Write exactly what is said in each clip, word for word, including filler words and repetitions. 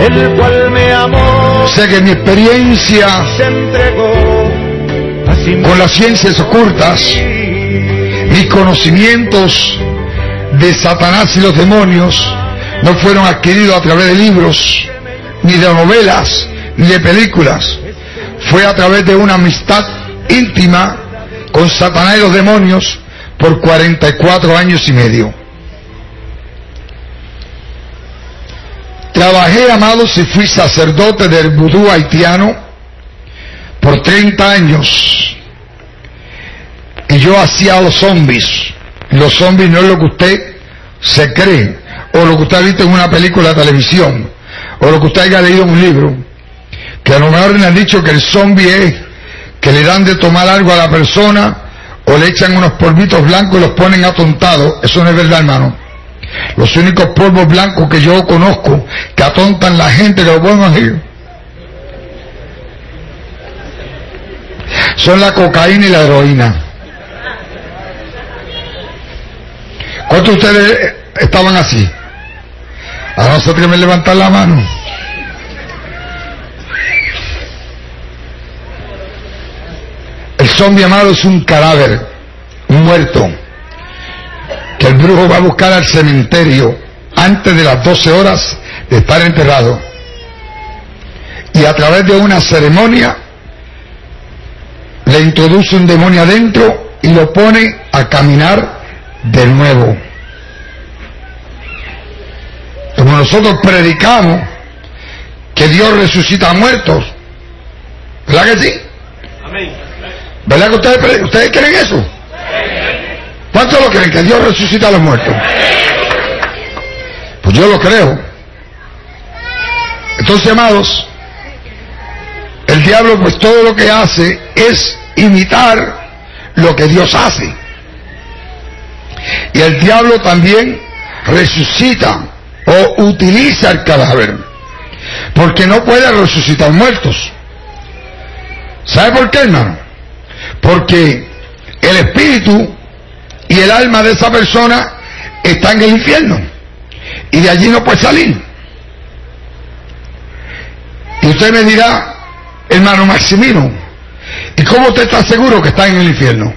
el cual me amó. Sé que mi experiencia Se entregó a sí con las ciencias ocultas, mis conocimientos de Satanás y los demonios, no fueron adquiridos a través de libros, ni de novelas, ni de películas. Fue a través de una amistad íntima con Satanás y los demonios por cuarenta y cuatro años y medio. Trabajé, amados, y fui sacerdote del vudú haitiano por treinta años. Y yo hacía los zombies. Los zombies no es lo que usted se cree, o lo que usted ha visto en una película de televisión, o lo que usted haya leído en un libro, que a lo mejor le han dicho que el zombie es que le dan de tomar algo a la persona, o le echan unos polvitos blancos y los ponen atontados. Eso no es verdad, hermano. Los únicos polvos blancos que yo conozco que atontan la gente, que lo pueden hacer, son la cocaína y la heroína. ¿Cuántos de ustedes estaban así? A nosotros que me levantan la mano. El zombie, amado, es un cadáver, un muerto, que el brujo va a buscar al cementerio antes de las doce horas de estar enterrado, y a través de una ceremonia le introduce un demonio adentro y lo pone a caminar de nuevo. Como nosotros predicamos que Dios resucita a muertos, ¿verdad que sí? Amén. ¿Verdad que ustedes, ustedes creen eso? ¿Cuántos lo creen, que Dios resucita a los muertos? Pues yo lo creo. Entonces, amados, el diablo pues todo lo que hace es imitar lo que Dios hace. Y el diablo también resucita o utiliza el cadáver, porque no puede resucitar muertos. ¿Sabe por qué, hermano? Porque el espíritu y el alma de esa persona está en el infierno, y de allí no puede salir. Y usted me dirá, hermano Maximino, ¿y cómo usted está seguro que está en el infierno?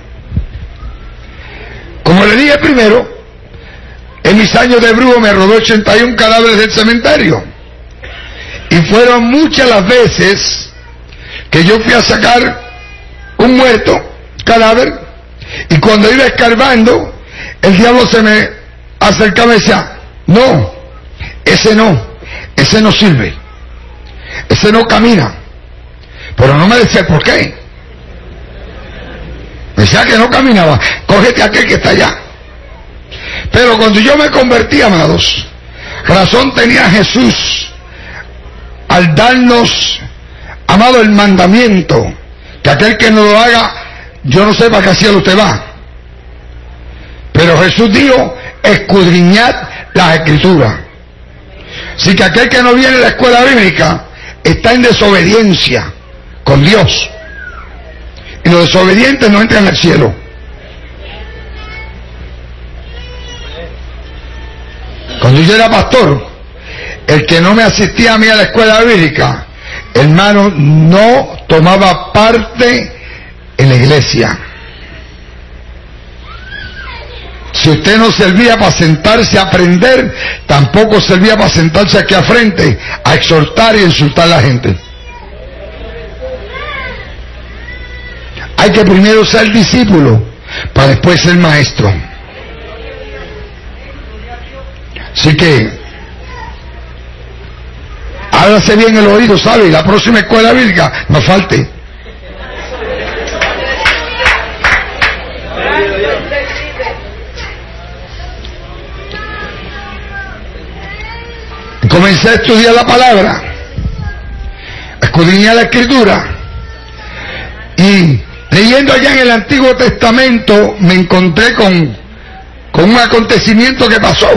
Como le dije primero, en mis años de brujo me rodó ochenta y uno cadáveres del cementerio, y fueron muchas las veces que yo fui a sacar un muerto, cadáver, y cuando iba escarbando, el diablo se me acercaba y decía, no, ese no, ese no sirve, ese no camina. Pero no me decía por qué. Me decía que no caminaba, cógete aquel que está allá. Pero cuando yo me convertí, amados, razón tenía Jesús al darnos, amado, el mandamiento, que aquel que no lo haga, yo no sé para qué cielo usted va. Pero Jesús dijo, escudriñad las escrituras. Así que aquel que no viene a la escuela bíblica está en desobediencia con Dios, y los desobedientes no entran al cielo. Cuando yo era pastor, el que no me asistía a mí a la escuela bíblica, hermano, no tomaba parte en la iglesia. Si usted no servía para sentarse a aprender, tampoco servía para sentarse aquí a frente a exhortar y insultar a la gente. Hay que primero ser discípulo para después ser maestro. Así que hágase bien el oído, ¿sabe? La próxima escuela bíblica no falte. Comencé a estudiar la palabra, a escudriñar la escritura, y leyendo allá en el Antiguo Testamento me encontré con, con un acontecimiento que pasó,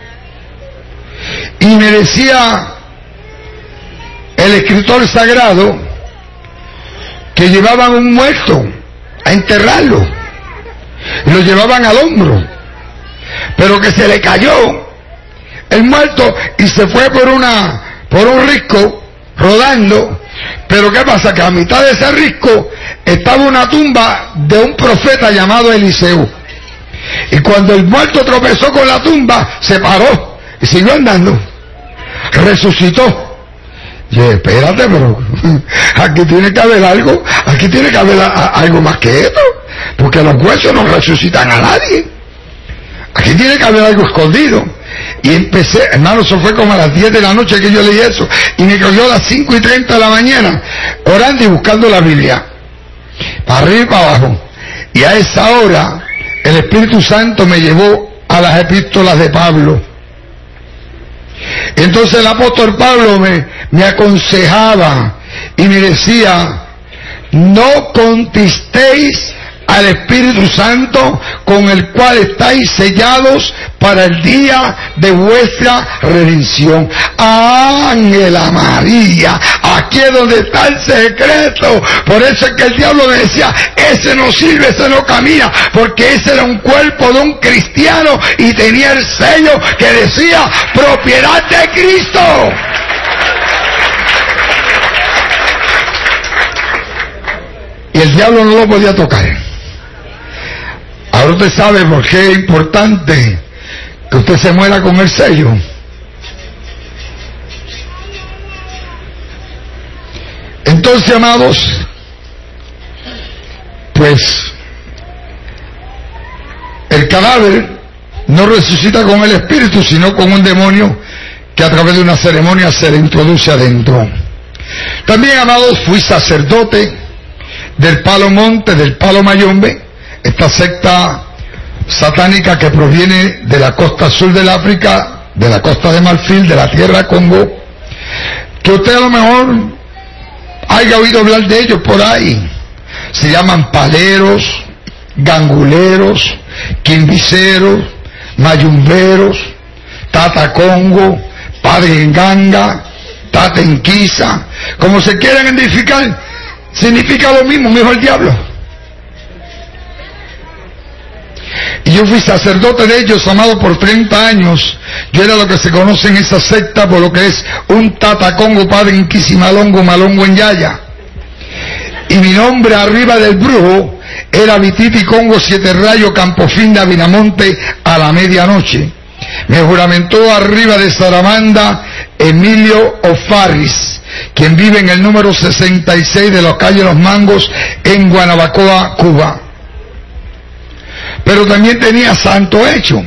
y me decía el escritor sagrado que llevaban un muerto a enterrarlo, y lo llevaban al hombro, pero que se le cayó el muerto y se fue por una por un risco rodando. Pero ¿qué pasa? Que a mitad de ese risco estaba una tumba de un profeta llamado Eliseo. Y cuando el muerto tropezó con la tumba, se paró y siguió andando. Resucitó. Y espérate, pero aquí tiene que haber algo, aquí tiene que haber a, a, algo más que esto, porque los huesos no resucitan a nadie. Aquí tiene que haber algo escondido. Y empecé, hermano, eso fue como a las diez de la noche que yo leí eso, y me cogió a las cinco y treinta de la mañana, orando y buscando la Biblia, para arriba y para abajo. Y a esa hora, el Espíritu Santo me llevó a las epístolas de Pablo. Entonces el apóstol Pablo me, me aconsejaba y me decía: no contristéis al Espíritu Santo, con el cual estáis sellados para el día de vuestra redención. Ángela María, aquí es donde está el secreto. Por eso es que el diablo me decía: ese no sirve, ese no camina, porque ese era un cuerpo de un cristiano y tenía el sello que decía propiedad de Cristo. Y el diablo no lo podía tocar. Ahora usted sabe por qué es importante que usted se muera con el sello. Entonces, amados, pues el cadáver no resucita con el espíritu, sino con un demonio que a través de una ceremonia se le introduce adentro. También, amados, fui sacerdote del Palo Monte, del Palo Mayombe, esta secta satánica que proviene de la costa sur del África, de la costa de Marfil, de la tierra Congo, que usted a lo mejor haya oído hablar de ellos por ahí. Se llaman paleros, ganguleros, quimbiceros, mayumberos, tata Congo, padre en ganga, tata en quisa, como se quieran identificar, significa lo mismo, me dijo el diablo. Y yo fui sacerdote de ellos, amado, por treinta años. Yo era lo que se conoce en esa secta por lo que es un tatacongo, padre en quisimalongo, malongo en yaya. Y mi nombre arriba del brujo era Vititi Congo, siete rayo, Campofinda, Vinamonte, a la medianoche. Me juramentó arriba de Saramanda Emilio Ofaris, quien vive en el número sesenta y seis de la calle Los Mangos, en Guanabacoa, Cuba. Pero también tenía santo hecho,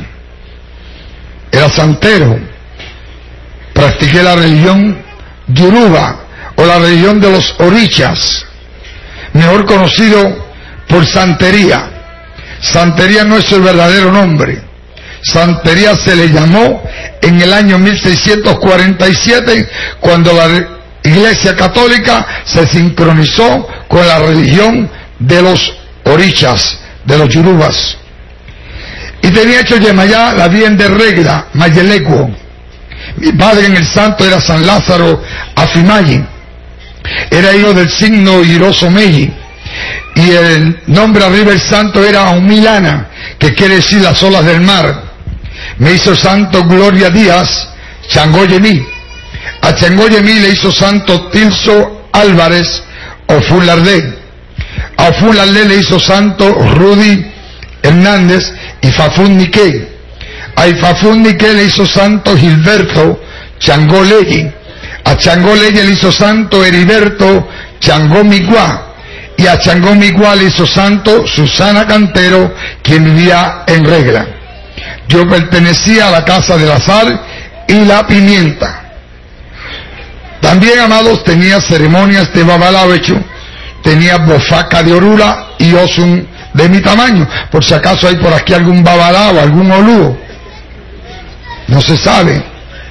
era santero. Practiqué la religión Yoruba, o la religión de los orichas, mejor conocido por santería. Santería no es el verdadero nombre. Santería se le llamó en el año mil seiscientos cuarenta y siete, cuando la Iglesia Católica se sincronizó con la religión de los orichas, de los yorubas. Y tenía hecho Yemayá, la bien de regla, Mayelecuo. Mi padre en el santo era San Lázaro Afimayi. Era hijo del signo Hiroso Meiji. Y el nombre arriba del santo era Humilana, que quiere decir las olas del mar. Me hizo santo Gloria Díaz Changoyemí. A Changoyemí le hizo santo Tilso Álvarez Ofulardé. A Ofulardé le hizo santo Rudy Hernández y Fafún Niqué. A Fafún Niqué le hizo santo Gilberto Changó Legui. A Changó Legui le hizo santo Heriberto Changó Miguá. Y a Changó Miguá le hizo santo Susana Cantero, quien vivía en regla. Yo pertenecía a la casa de la sal y la pimienta. También, amados, tenía ceremonias de babalabecho, tenía bofaca de orula y osun de mi tamaño, por si acaso hay por aquí algún babalao, algún olúo, no se sabe.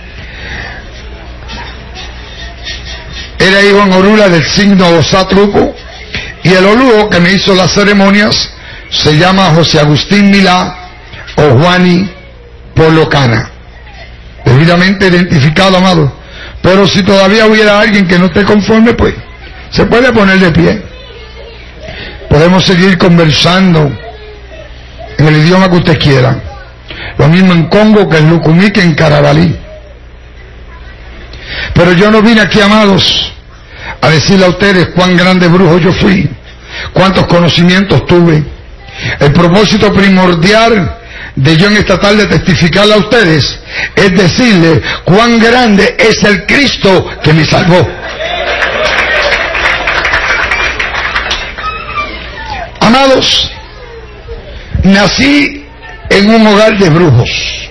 Era hijo en orula del signo Osatruco, y el olúo que me hizo las ceremonias se llama José Agustín Milá o Juani Polocana, debidamente identificado, amado. Pero si todavía hubiera alguien que no esté conforme, pues se puede poner de pie. Podemos seguir conversando en el idioma que usted quiera. Lo mismo en Congo que en Lucumí, que en Carabalí. Pero yo no vine aquí, amados, a decirle a ustedes cuán grande brujo yo fui, cuántos conocimientos tuve. El propósito primordial de yo en esta tarde testificarle a ustedes es decirle cuán grande es el Cristo que me salvó. Amados, nací en un hogar de brujos.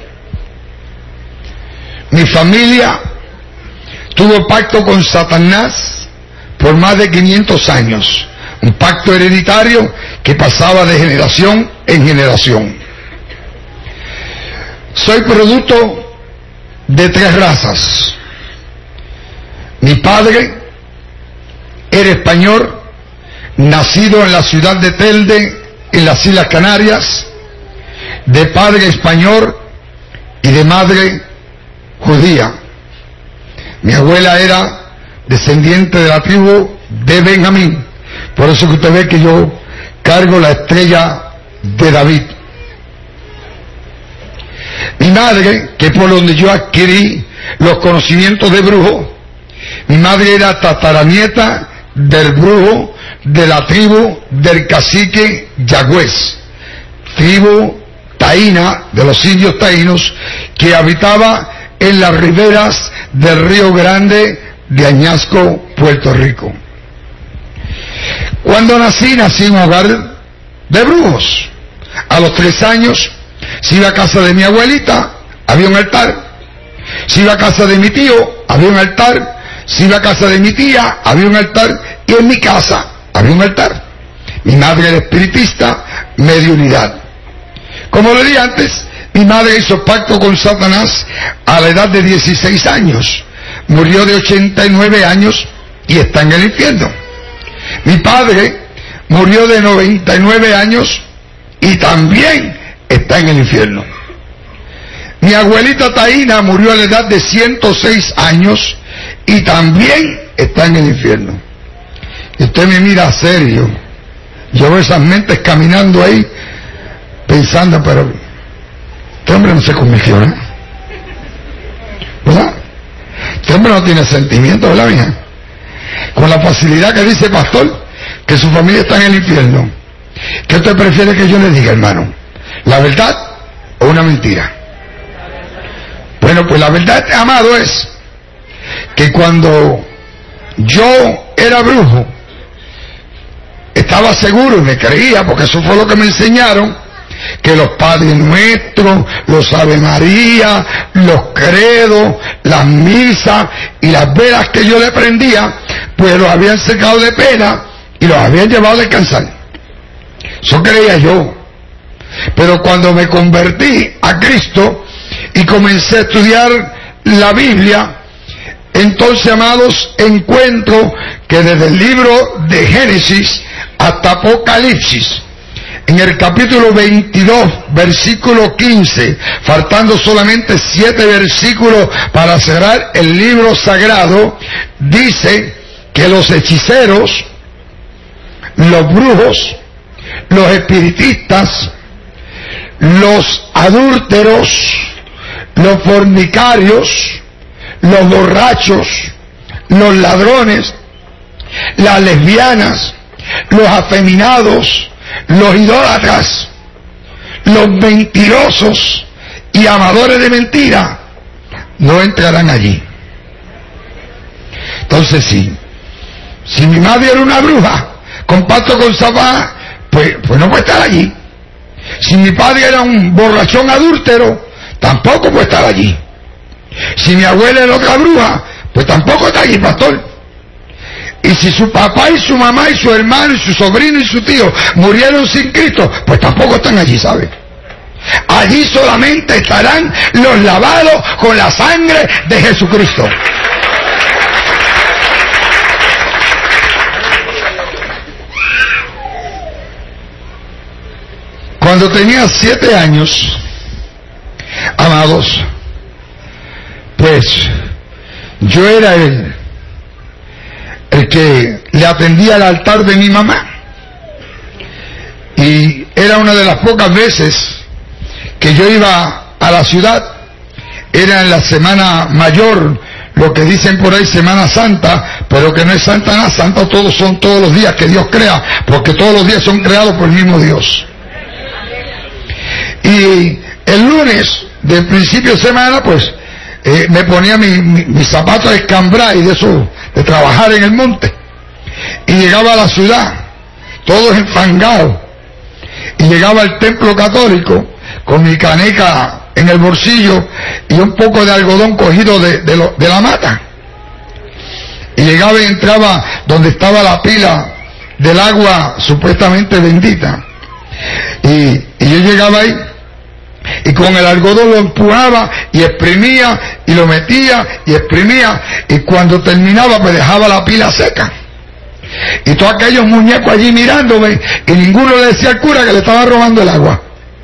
Mi familia tuvo pacto con Satanás por más de quinientos años, un pacto hereditario que pasaba de generación en generación. Soy producto de tres razas. Mi padre era español, nacido en la ciudad de Telde, en las Islas Canarias, de padre español y de madre judía. Mi abuela era descendiente de la tribu de Benjamín, por eso que usted ve que yo cargo la estrella de David. Mi madre, que es por donde yo adquirí los conocimientos de brujo, mi madre era tataranieta del brujo de la tribu del cacique Yagüez, tribu taína de los indios taínos que habitaba en las riberas del Río Grande de Añasco, Puerto Rico. Cuando nací, nací en un hogar de brujos. A los tres años, si iba a casa de mi abuelita, había un altar. Si iba a casa de mi tío, había un altar. Si iba a casa de mi tía, había un altar. Y en mi casa, había un altar. Mi madre era espiritista, mediunidad. Como le dije antes, mi madre hizo pacto con Satanás a la edad de dieciséis años. Murió de ochenta y nueve años y está en el infierno. Mi padre murió de noventa y nueve años y también está en el infierno. Mi abuelita Taína murió a la edad de ciento seis años y también está en el infierno. Y usted me mira serio. Yo veo esas mentes caminando ahí pensando, pero este hombre no se convirtió, ¿eh? ¿Verdad? Este hombre no tiene sentimiento, ¿verdad, mija? Con la facilidad que dice pastor que su familia está en el infierno. ¿Qué usted prefiere que yo le diga, hermano? ¿La verdad o una mentira? Bueno, pues la verdad, amado, es que cuando yo era brujo, estaba seguro y me creía, porque eso fue lo que me enseñaron, que los Padres Nuestros, los Ave María, los credos, las misas y las velas que yo le prendía, pues los habían secado de pena y los habían llevado a descansar. Eso creía yo. Pero cuando me convertí a Cristo y comencé a estudiar la Biblia, entonces, amados, encuentro que desde el libro de Génesis hasta Apocalipsis, en el capítulo veintidós, versículo quince, faltando solamente siete versículos para cerrar el libro sagrado, dice que los hechiceros, los brujos, los espiritistas, los adúlteros, los fornicarios, los borrachos, los ladrones, las lesbianas, los afeminados, los idólatras, los mentirosos y amadores de mentira no entrarán allí. Entonces sí, si mi madre era una bruja con pacto con Satanás, pues, pues no puede estar allí. Si mi padre era un borrachón adúltero, tampoco puede estar allí. Si mi abuela era otra bruja, pues tampoco está allí, pastor. Y si su papá y su mamá y su hermano y su sobrino y su tío murieron sin Cristo, pues tampoco están allí, ¿sabe? Allí solamente estarán los lavados con la sangre de Jesucristo. Cuando tenía siete años, amados, pues yo era el, el que le atendía al altar de mi mamá. Y era una de las pocas veces que yo iba a la ciudad. Era en la semana mayor, lo que dicen por ahí Semana Santa, pero que no es Santa nada, Santa todos son todos los días que Dios crea, porque todos los días son creados por el mismo Dios. Y el lunes, del principio de semana, pues, eh, me ponía mi, mi, mis zapatos de escambray, de eso, de trabajar en el monte, y llegaba a la ciudad, todos enfangados, y llegaba al templo católico, con mi caneca en el bolsillo y un poco de algodón cogido de, de, lo, de la mata, y llegaba y entraba donde estaba la pila del agua supuestamente bendita, y, y yo llegaba ahí y con el algodón lo empujaba y exprimía y lo metía y exprimía, y cuando terminaba me dejaba la pila seca, y todos aquellos muñecos allí mirándome, y ninguno le decía al cura que le estaba robando el agua,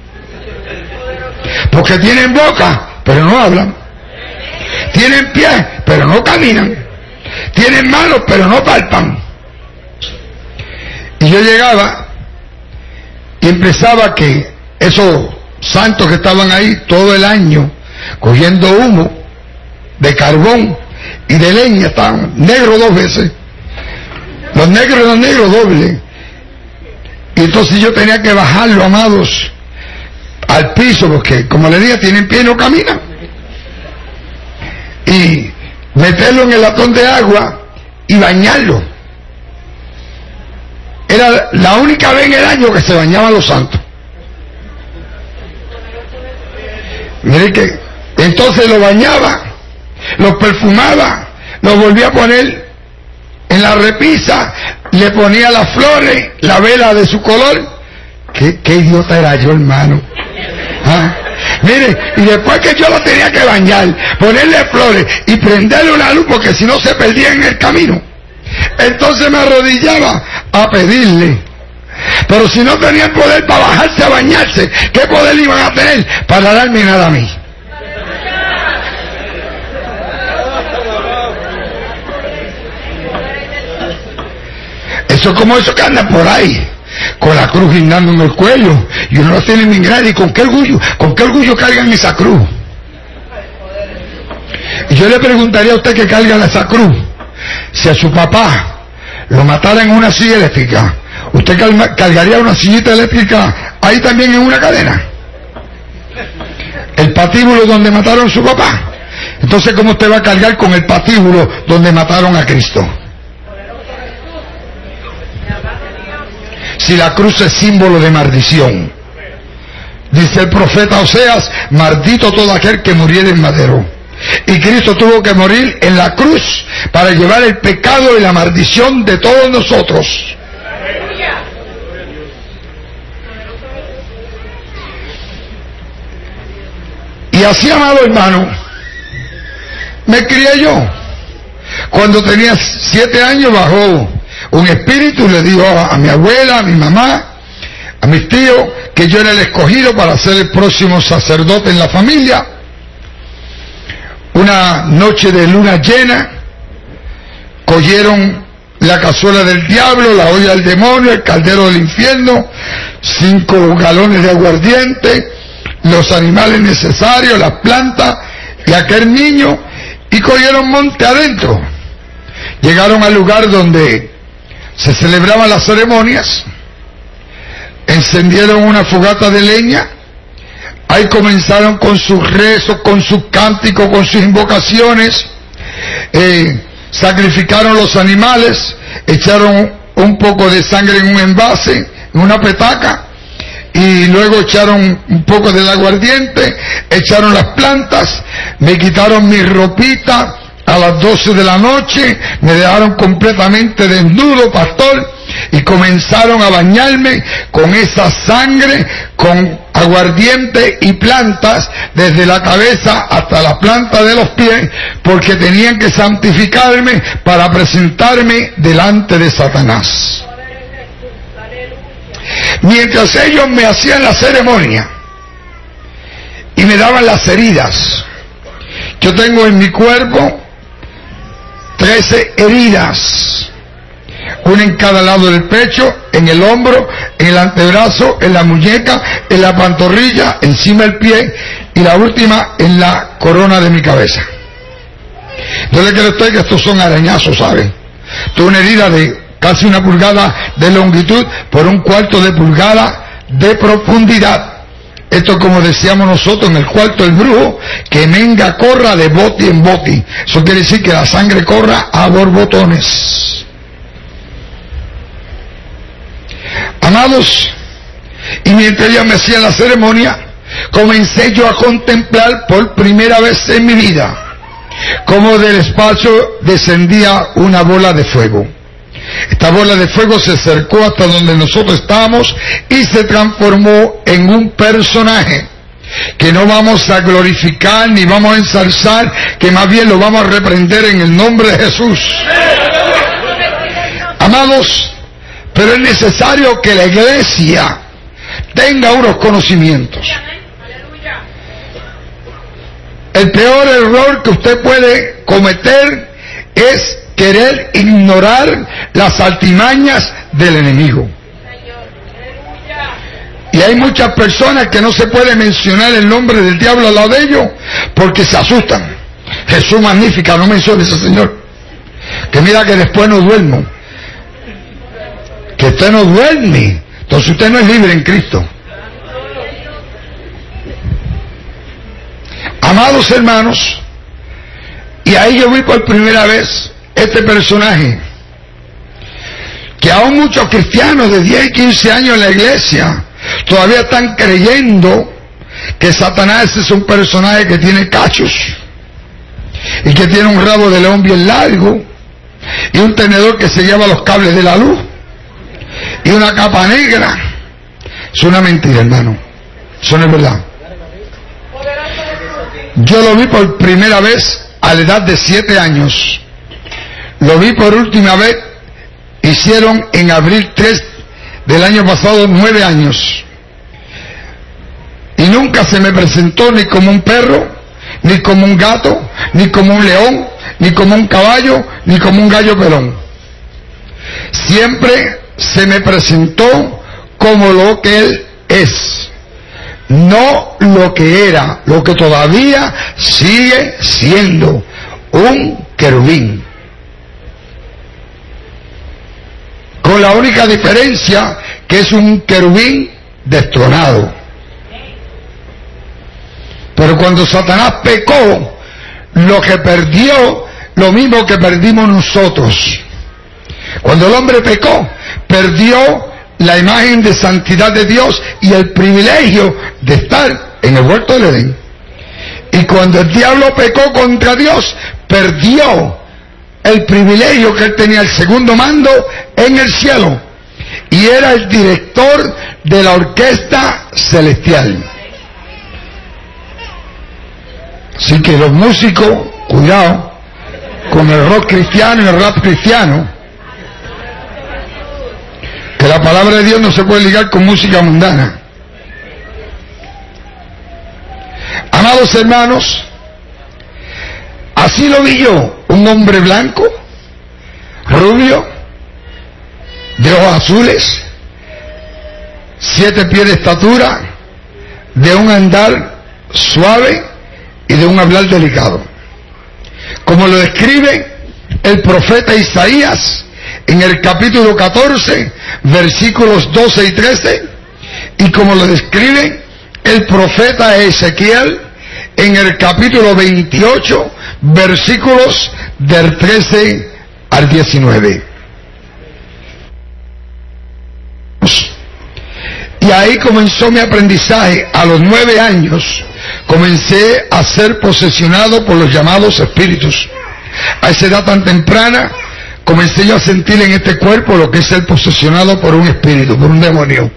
porque tienen boca pero no hablan, tienen pies pero no caminan, tienen manos pero no palpan. Y yo llegaba y empezaba que esos santos que estaban ahí todo el año cogiendo humo de carbón y de leña, estaban negros dos veces, los negros eran negros doble, y entonces yo tenía que bajarlo, amados, al piso, porque como le dije, tienen pie y no caminan, y meterlo en el latón de agua y bañarlo. Era la única vez en el año que se bañaban los santos. Mire que entonces lo bañaba, lo perfumaba, lo volvía a poner en la repisa, le ponía las flores, la vela de su color. ¿Qué, qué idiota era yo, hermano? ¿Ah? Mire, y después que yo lo tenía que bañar, ponerle flores y prenderle una luz, porque si no se perdía en el camino, entonces me arrodillaba a pedirle. Pero si no tenían poder para bajarse a bañarse, ¿qué poder iban a tener para darme nada a mí? Eso es como eso que andan por ahí con la cruz guindando en el cuello, y uno no tiene ni grado. ¿Y con qué orgullo? ¿Con qué orgullo cargan esa cruz? Y yo le preguntaría a usted que carga esa cruz, si a su papá lo matara en una silla eléctrica, ¿usted cargaría una sillita eléctrica ahí también en una cadena? El patíbulo donde mataron a su papá. Entonces, ¿cómo usted va a cargar con el patíbulo donde mataron a Cristo? Si la cruz es símbolo de maldición. Dice el profeta Oseas: maldito todo aquel que muriera en madero. Y Cristo tuvo que morir en la cruz para llevar el pecado y la maldición de todos nosotros. Y así, amado hermano, me crié yo. Cuando tenía siete años bajó un espíritu y le dijo a, a mi abuela, a mi mamá, a mis tíos, que yo era el escogido para ser el próximo sacerdote en la familia. Una noche de luna llena, cogieron la cazuela del diablo, la olla del demonio, el caldero del infierno, cinco galones de aguardiente, los animales necesarios, las plantas y aquel niño, y cogieron monte adentro. Llegaron al lugar donde se celebraban las ceremonias, encendieron una fogata de leña, ahí comenzaron con sus rezos, con sus cánticos, con sus invocaciones, eh, sacrificaron los animales, echaron un poco de sangre en un envase, en una petaca, y luego echaron un poco del aguardiente, echaron las plantas, me quitaron mi ropita. A las doce de la noche me dejaron completamente desnudo, pastor, y comenzaron a bañarme con esa sangre, con aguardiente y plantas, desde la cabeza hasta la planta de los pies, porque tenían que santificarme para presentarme delante de Satanás. Mientras ellos me hacían la ceremonia y me daban las heridas, yo tengo en mi cuerpo trece heridas, una en cada lado del pecho, en el hombro, en el antebrazo, en la muñeca, en la pantorrilla, encima del pie, y la última en la corona de mi cabeza. No le cree usted que estos son arañazos, ¿sabe? Esto es una herida de casi una pulgada de longitud por un cuarto de pulgada de profundidad. Esto, como decíamos nosotros en el cuarto del brujo, que menga corra de boti en boti. Eso quiere decir que la sangre corra a borbotones. Amados, y mientras ella me hacía la ceremonia, comencé yo a contemplar por primera vez en mi vida cómo del espacio descendía una bola de fuego. Esta bola de fuego se acercó hasta donde nosotros estábamos y se transformó en un personaje que no vamos a glorificar ni vamos a ensalzar, que más bien lo vamos a reprender en el nombre de Jesús. Amados, pero es necesario que la iglesia tenga unos conocimientos. El peor error que usted puede cometer es querer ignorar las artimañas del enemigo. Y hay muchas personas que no se puede mencionar el nombre del diablo al lado de ellos porque se asustan. Jesús magnífica, no menciones ese señor. Que mira que después no duermo. Que usted no duerme. Entonces usted no es libre en Cristo. Amados hermanos, y ahí yo vi por primera vez este personaje, que aún muchos cristianos de diez y quince años en la iglesia todavía están creyendo que Satanás es un personaje que tiene cachos y que tiene un rabo de león bien largo y un tenedor que se lleva los cables de la luz y una capa negra. Es una mentira, hermano. Eso no es verdad. Yo lo vi por primera vez a la edad de siete años. Lo vi por última vez, hicieron en abril tres del año pasado nueve años. Y nunca se me presentó ni como un perro, ni como un gato, ni como un león, ni como un caballo, ni como un gallo pelón. Siempre se me presentó como lo que él es. No lo que era, lo que todavía sigue siendo, un querubín. Con la única diferencia que es un querubín destronado. Pero cuando Satanás pecó, lo que perdió, lo mismo que perdimos nosotros. Cuando el hombre pecó, perdió la imagen de santidad de Dios y el privilegio de estar en el huerto del Edén. Y cuando el diablo pecó contra Dios, perdió el privilegio que él tenía, el segundo mando en el cielo, y era el director de la orquesta celestial. Así que los músicos, cuidado con el rock cristiano y el rap cristiano, que la palabra de Dios no se puede ligar con música mundana. Amados hermanos, así lo vi yo, un hombre blanco, rubio, de ojos azules, siete pies de estatura, de un andar suave y de un hablar delicado, como lo describe el profeta Isaías en el capítulo catorce, versículos doce y trece, y como lo describe el profeta Ezequiel en el capítulo veintiocho, versículos del trece al diecinueve. Y ahí comenzó mi aprendizaje. A los nueve años comencé a ser posesionado por los llamados espíritus. A esa edad tan temprana comencé yo a sentir en este cuerpo lo que es ser posesionado por un espíritu, por un demonio.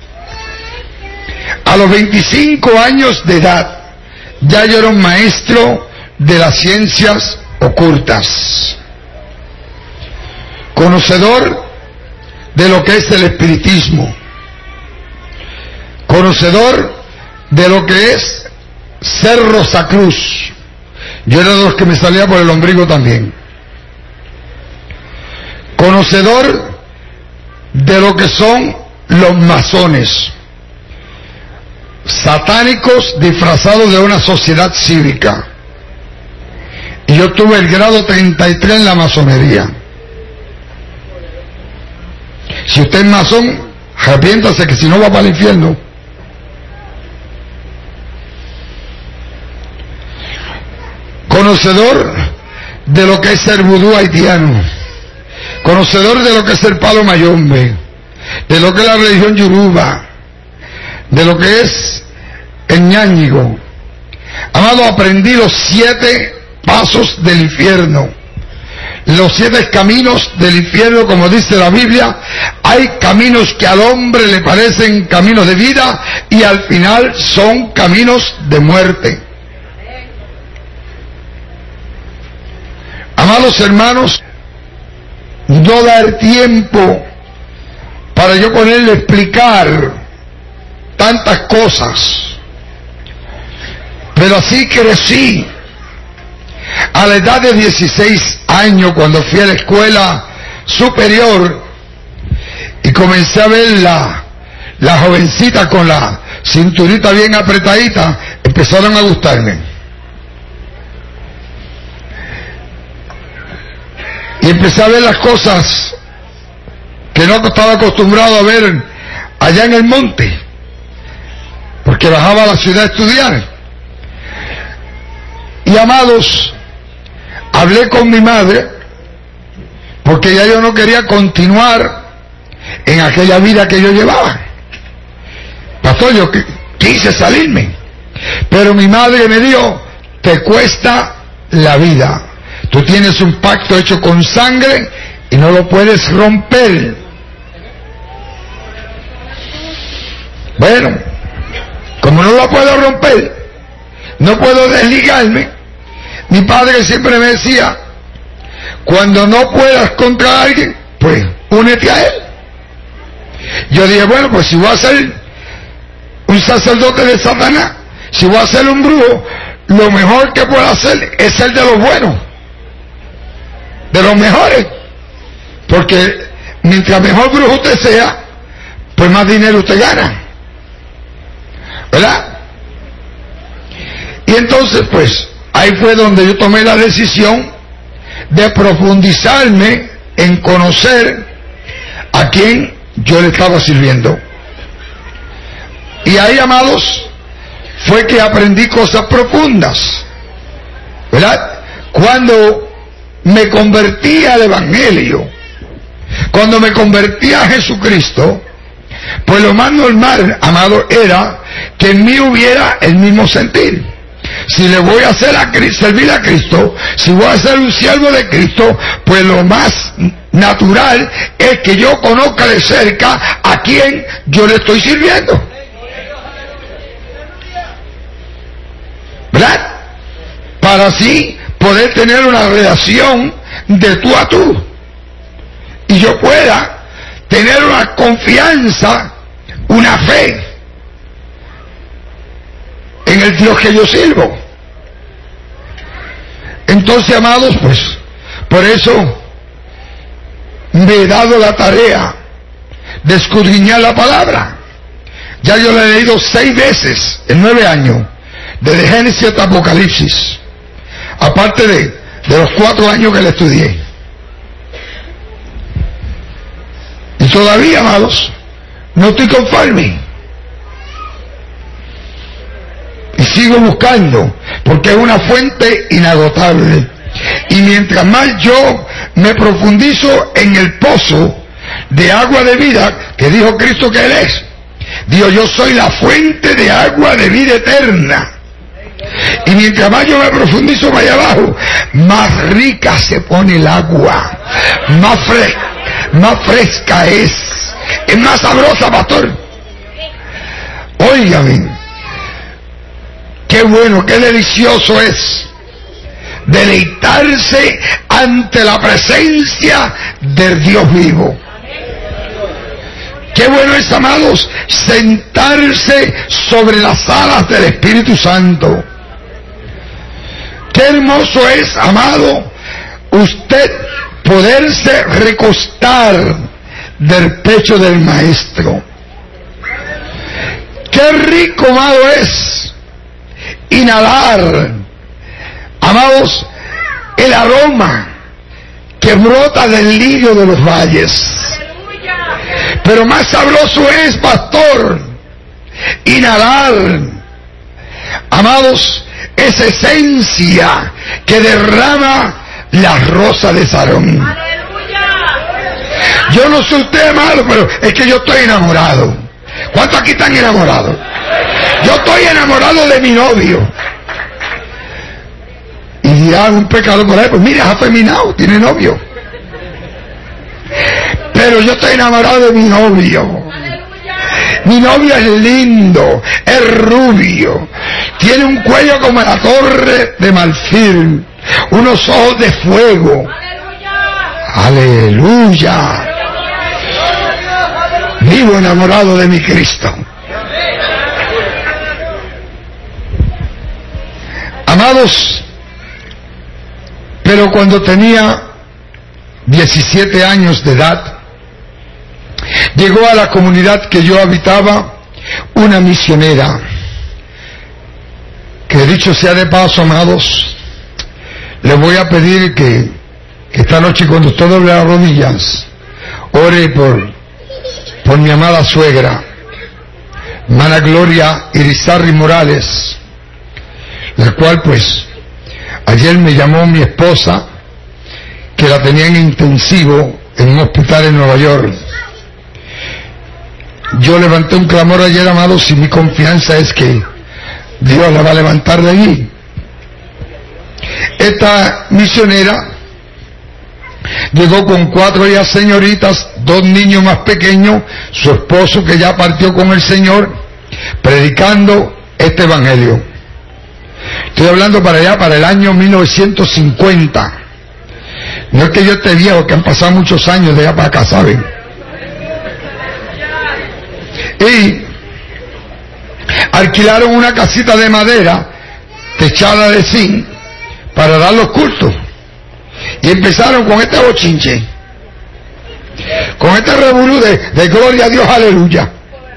A los veinticinco años de edad ya yo era un maestro de las ciencias ocultas, conocedor de lo que es el espiritismo, conocedor de lo que es ser Rosacruz. Yo era de los que me salía por el ombligo también. Conocedor de lo que son los masones, satánicos disfrazados de una sociedad cívica. Y Y yo tuve el grado treinta y tres en la masonería. Si usted es masón, arrepiéntase, que si no va para el infierno. Conocedor de lo que es ser vudú haitiano, conocedor de lo que es el palo mayombe, de lo que es la religión yoruba, de lo que es el ñáñigo. Amado, aprendí los siete pasos del infierno, los siete caminos del infierno. Como dice la Biblia, hay caminos que al hombre le parecen caminos de vida y al final son caminos de muerte. Amados hermanos, no dar tiempo para yo ponerle a explicar tantas cosas, pero así crecí. A la edad de dieciséis años, cuando fui a la escuela superior y comencé a ver la, la jovencita con la cinturita bien apretadita, empezaron a gustarme. Y empecé a ver las cosas que no estaba acostumbrado a ver allá en el monte, porque bajaba a la ciudad a estudiar. Y amados, hablé con mi madre, porque ya yo no quería continuar en aquella vida que yo llevaba. Pastor, yo quise salirme, pero mi madre me dijo: te cuesta la vida. Tú tienes un pacto hecho con sangre y no lo puedes romper. Bueno, como no lo puedo romper, no puedo desligarme. Mi padre siempre me decía: cuando no puedas contra alguien, pues únete a él. Yo dije: bueno, pues si voy a ser un sacerdote de Satanás, si voy a ser un brujo, lo mejor que puedo hacer es ser de los buenos, de los mejores, porque mientras mejor brujo usted sea, pues más dinero usted gana, ¿verdad? Y entonces pues ahí fue donde yo tomé la decisión de profundizarme en conocer a quien yo le estaba sirviendo. Y ahí, amados, fue que aprendí cosas profundas, ¿verdad? Cuando me convertí al Evangelio, cuando me convertí a Jesucristo, pues lo más normal, amado, era que en mí hubiera el mismo sentir. Si le voy a hacer a Cristo, servir a Cristo, si voy a ser un siervo de Cristo, pues lo más natural es que yo conozca de cerca a quien yo le estoy sirviendo, ¿verdad? Para así poder tener una relación de tú a tú y yo pueda tener una confianza, una fe en el Dios que yo sirvo. Entonces, amados, pues por eso me he dado la tarea de escudriñar la palabra. Ya yo la he leído seis veces en nueve años, desde Génesis hasta Apocalipsis, aparte de, de los cuatro años que la estudié. Y todavía, amados, no estoy conforme. Y sigo buscando, porque es una fuente inagotable. Y mientras más yo me profundizo en el pozo de agua de vida que dijo Cristo que Él es, dijo: yo soy la fuente de agua de vida eterna. Y mientras más yo me profundizo más allá abajo, más rica se pone el agua, más fresca, más fresca es, es más sabrosa, pastor. Óigame, qué bueno, qué delicioso es deleitarse ante la presencia del Dios vivo. Qué bueno es, amados, sentarse sobre las alas del Espíritu Santo. Qué hermoso es, amado, usted poderse recostar del pecho del Maestro. Qué rico, amado, es inhalar, amados, el aroma que brota del lirio de los valles. Pero más sabroso es, pastor, inhalar, amados, esa esencia que derrama la rosa de Sarón. Yo no soy usted, hermano, pero es que yo estoy enamorado. ¿Cuántos aquí están enamorados? Yo estoy enamorado de mi novio. Y dirá un pecador por ahí, pues mira, es afeminado, tiene novio. Pero yo estoy enamorado de mi novio. Mi novio es lindo, es rubio, tiene un cuello como la torre de marfil, unos ojos de fuego. Aleluya. Vivo enamorado de mi Cristo. Amados, pero cuando tenía diecisiete años de edad, llegó a la comunidad que yo habitaba una misionera, que dicho sea de paso, amados, le voy a pedir que, que esta noche cuando usted doble las rodillas, ore por, por mi amada suegra, hermana Gloria Irizarry Morales, la cual pues ayer me llamó mi esposa, que la tenía en intensivo en un hospital en Nueva York. Yo levanté un clamor ayer, amados, y mi confianza es que Dios la va a levantar de allí. Esta misionera llegó con cuatro ya señoritas, dos niños más pequeños, su esposo que ya partió con el Señor, predicando este evangelio. Estoy hablando para allá, para el año mil novecientos cincuenta. No es que yo esté viejo, que han pasado muchos años de allá para acá, ¿saben? Y alquilaron una casita de madera techada de zinc para dar los cultos. Y empezaron con este bochinche, con este revolú de, de gloria a Dios, aleluya.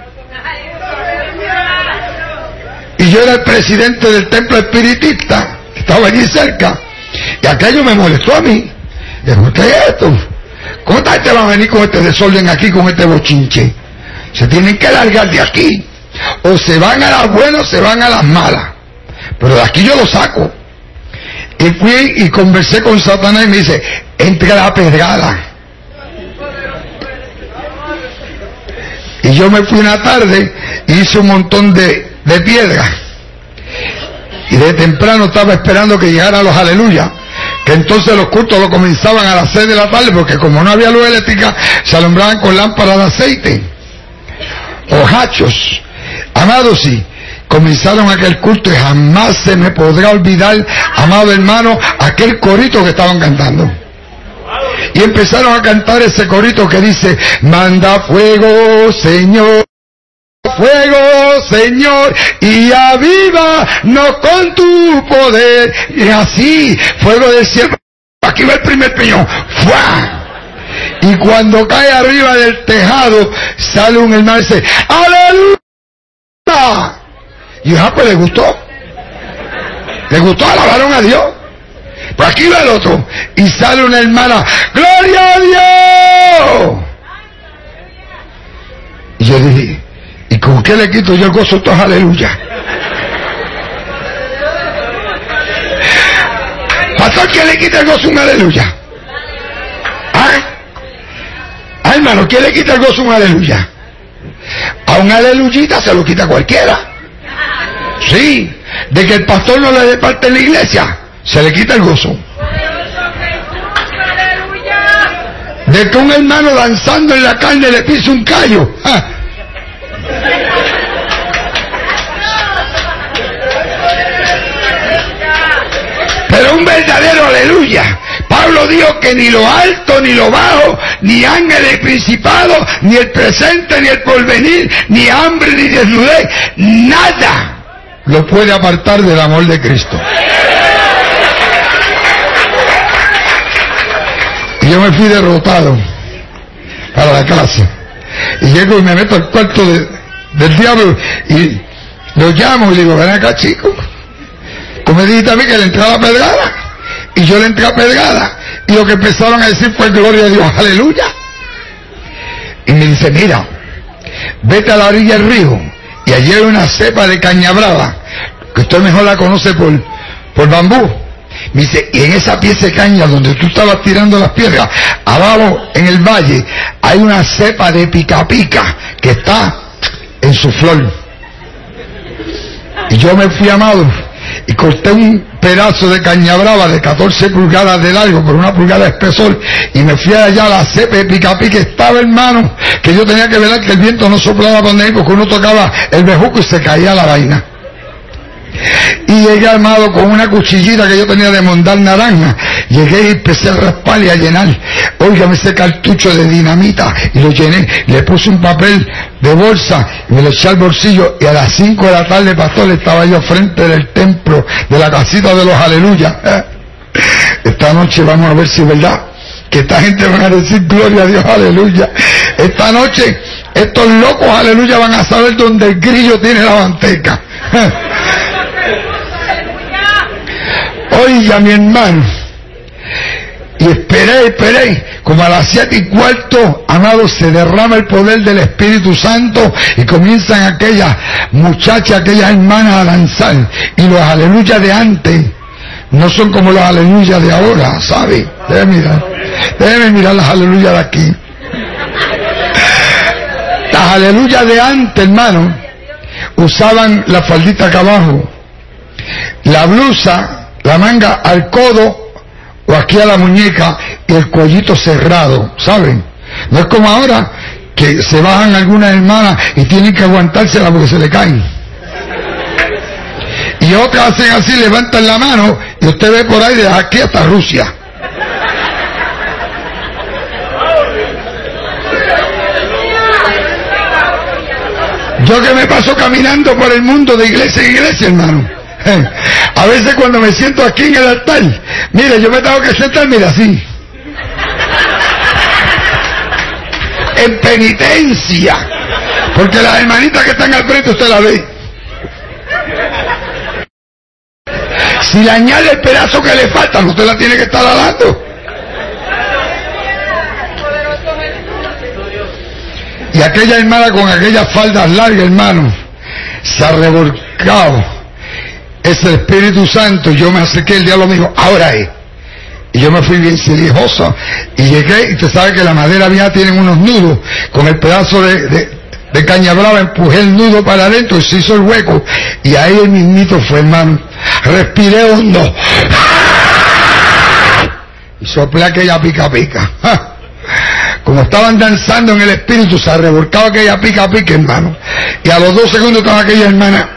Y yo era el presidente del templo espiritista, que estaba allí cerca, y aquello me molestó a mí. Y dije, ¿qué es esto? ¿Cómo esta gente va a venir con este desorden aquí, con este bochinche? Se tienen que largar de aquí, o se van a las buenas o se van a las malas, pero de aquí yo lo saco. Y fui y conversé con Satanás y me dice, entre a la pedrada. Y yo me fui una tarde y hice un montón de, de piedras, y de temprano estaba esperando que llegaran los aleluya, que entonces los cultos lo comenzaban a las seis de la tarde, porque como no había luz eléctrica se alumbraban con lámparas de aceite o hachos. Amados, sí, comenzaron aquel culto y jamás se me podrá olvidar, amado hermano, aquel corito que estaban cantando. Y empezaron a cantar ese corito que dice, manda fuego, Señor, fuego, Señor, y avívanos con tu poder. Y así, fuego del cielo. Aquí va el primer peñón. ¡Fua! Y cuando cae arriba del tejado, sale un hermano y dice, ¡aleluya! Y ah, pues le gustó. Le gustó, alabaron a Dios. Por aquí va el otro. Y sale una hermana, ¡gloria a Dios! Y yo dije, ¿y con qué le quito yo el gozo a estos aleluya? Pastor, ¿quién le quita el gozo a un aleluya? ¿Ah? Ah, hermano, ¿quién le quita el gozo a un aleluya? A un aleluyita se lo quita cualquiera. Sí, de que el pastor no le dé parte en la iglesia, se le quita el gozo. De que un hermano danzando en la carne le pise un callo. ¿Ah? Pero un verdadero aleluya. Pablo dijo que ni lo alto ni lo bajo, ni ángeles principados, ni el presente ni el porvenir, ni hambre ni desnudez, nada lo puede apartar del amor de Cristo. Y yo me fui derrotado para la casa. Y llego y me meto al cuarto de, del diablo y lo llamo y le digo, ven acá, chico. Tú me dijiste a mí que le entraba la pedrada. Y yo le entré a pedrada, y lo que empezaron a decir fue gloria a Dios, aleluya. Y me dice, mira, vete a la orilla del río, y allí hay una cepa de caña brava, que usted mejor la conoce por, por bambú. Me dice, y en esa pieza de caña donde tú estabas tirando las piedras, abajo en el valle, hay una cepa de pica pica que está en su flor. Y yo me fui, amado, y corté un pedazo de caña brava de catorce pulgadas de largo por una pulgada de espesor, y me fui allá a la cepa de pica pica. Estaba, hermano, que yo tenía que ver que el viento no soplaba por ahí, porque uno tocaba el bejuco y se caía la vaina. Y llegué, armado, con una cuchillita que yo tenía de mondar naranja. Llegué y empecé a raspar y a llenar. Óigame, ese cartucho de dinamita, y lo llené. Le puse un papel de bolsa y me lo eché al bolsillo. Y a las cinco de la tarde, pastor, estaba yo frente del templo de la casita de los aleluyas. ¿Eh? Esta noche vamos a ver si es verdad que esta gente van a decir gloria a Dios, aleluya. Esta noche estos locos, aleluya, van a saber dónde el grillo tiene la manteca. ¿Eh? Oiga, mi hermano, y esperé, esperé, como a las siete y cuarto, amado, se derrama el poder del Espíritu Santo y comienzan aquellas muchachas, aquellas hermanas a danzar, y los aleluyas de antes no son como los aleluyas de ahora, ¿sabe? Déjeme mirar, déjeme mirar las aleluyas de aquí. Las aleluyas de antes, hermano, usaban la faldita acá abajo, la blusa, la manga al codo o aquí a la muñeca, y el cuellito cerrado, ¿saben? No es como ahora que se bajan algunas hermanas y tienen que aguantársela porque se le caen. Y otras hacen así, levantan la mano, y usted ve por ahí de aquí hasta Rusia. Yo que me paso caminando por el mundo de iglesia en iglesia, hermano. A veces cuando me siento aquí en el altar, mire, yo me tengo que sentar, mira, así, en penitencia, porque las hermanitas que están al frente usted la ve. Si le añade el pedazo que le falta, usted la tiene que estar alando. Y aquella hermana con aquellas faldas largas, hermano, se ha revolcado. Es el Espíritu Santo. Y yo me acerqué, el diablo me dijo, ahora es. Y yo me fui bien cirijoso, y llegué, y usted sabe que la madera vieja tienen unos nudos. Con el pedazo de, de, de caña brava empujé el nudo para adentro y se hizo el hueco, y ahí el mismito fue, hermano. Respiré hondo y soplé aquella pica pica. Como estaban danzando en el Espíritu, se ha revolcado aquella pica pica, hermano, y a los dos segundos estaba aquella hermana.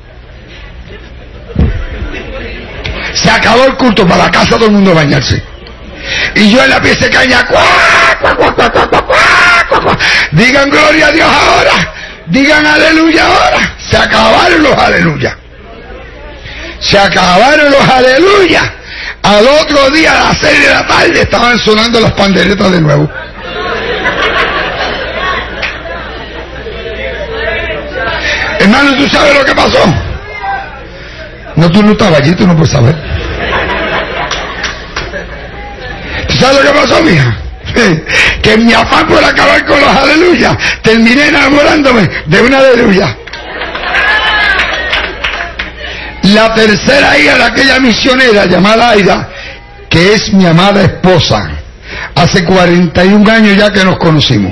Se acabó el culto, para la casa todo el mundo a bañarse. Y yo en la pieza de caña, ¡cuá, cuá, cuá, cuá, cuá, cuá, cuá, cuá! Digan gloria a Dios ahora, digan aleluya ahora. Se acabaron los aleluya. Se acabaron los aleluya. Al otro día, a las seis de la tarde, estaban sonando las panderetas de nuevo. Hermano, ¿tú sabes lo que pasó? No, tú no estabas allí, tú no puedes saber. ¿Tú sabes lo que pasó, mija? Que en mi afán por acabar con los aleluyas, terminé enamorándome de una aleluya. La tercera hija de aquella misionera llamada Aida, que es mi amada esposa. Hace cuarenta y un años ya que nos conocimos.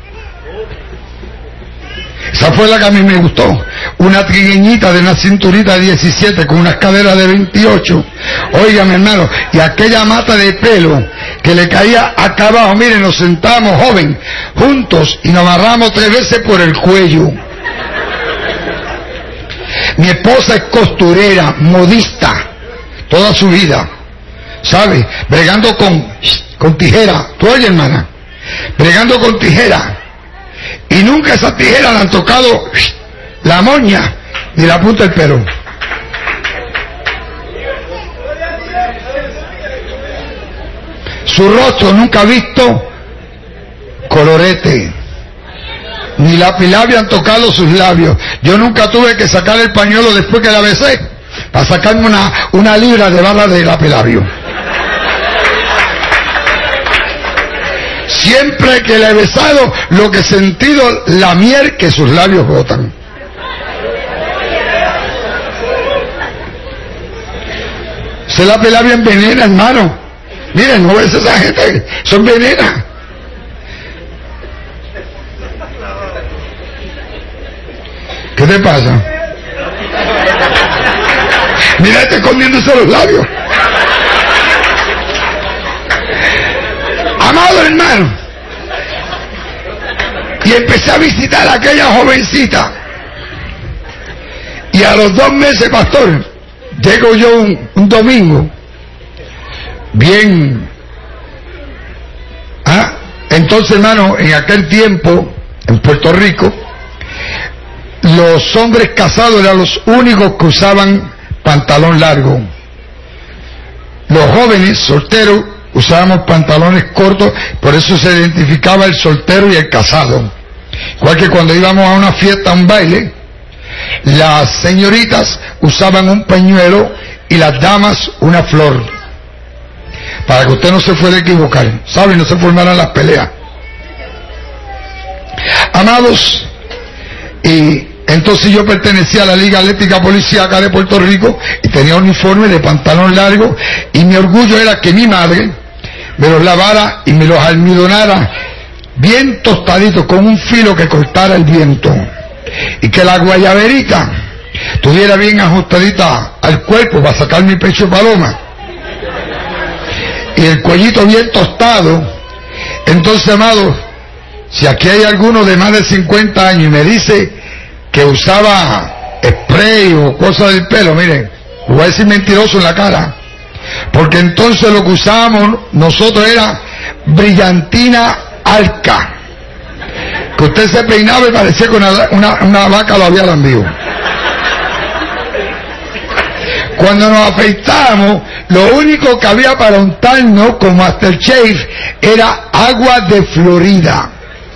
Esa fue la que a mí me gustó. Una trigueñita de una cinturita de diecisiete con unas caderas de veintiocho. Oiga, mi hermano, y aquella mata de pelo que le caía acá abajo. Miren, nos sentábamos joven juntos y nos amarramos tres veces por el cuello. Mi esposa es costurera, modista, toda su vida, ¿sabe? Bregando con, con tijera. ¿Tú oyes, hermana? Bregando con tijera. Y nunca esas tijeras le han tocado la moña ni la punta del pelo. Su rostro nunca ha visto colorete, ni lapilabio han tocado sus labios. Yo nunca tuve que sacar el pañuelo después que la besé para sacarme una, una libra de bala de lapilabio. Siempre que le he besado, lo que he sentido, la miel que sus labios botan. Se la pela bien venena, hermano. Miren, no ves a esa gente, son venenas. ¿Qué te pasa? Mira, está escondiéndose los labios. Amado hermano, y empecé a visitar a aquella jovencita, y a los dos meses, pastor, llego yo un, un domingo, bien, ¿ah? Entonces, hermano, en aquel tiempo, en Puerto Rico, los hombres casados eran los únicos que usaban pantalón largo. Los jóvenes solteros usábamos pantalones cortos, por eso se identificaba el soltero y el casado. Igual que cuando íbamos a una fiesta, a un baile, las señoritas usaban un pañuelo y las damas una flor, para que usted no se fuera a equivocar, ¿sabe? No se formaran las peleas. Amados, y entonces yo pertenecía a la Liga Atlética Policíaca de Puerto Rico y tenía uniforme de pantalón largo, y mi orgullo era que mi madre me los lavara y me los almidonara bien tostaditos con un filo que cortara el viento, y que la guayaberita tuviera bien ajustadita al cuerpo para sacar mi pecho paloma, y el cuellito bien tostado. Entonces, amados, si aquí hay alguno de más de cincuenta años y me dice que usaba spray o cosas del pelo, mire, voy a decir mentiroso en la cara, porque entonces lo que usábamos nosotros era brillantina alca, que usted se peinaba y parecía que una, una, una vaca lo había lambido. Cuando nos afeitábamos, lo único que había para untarnos como aftershave era agua de Florida.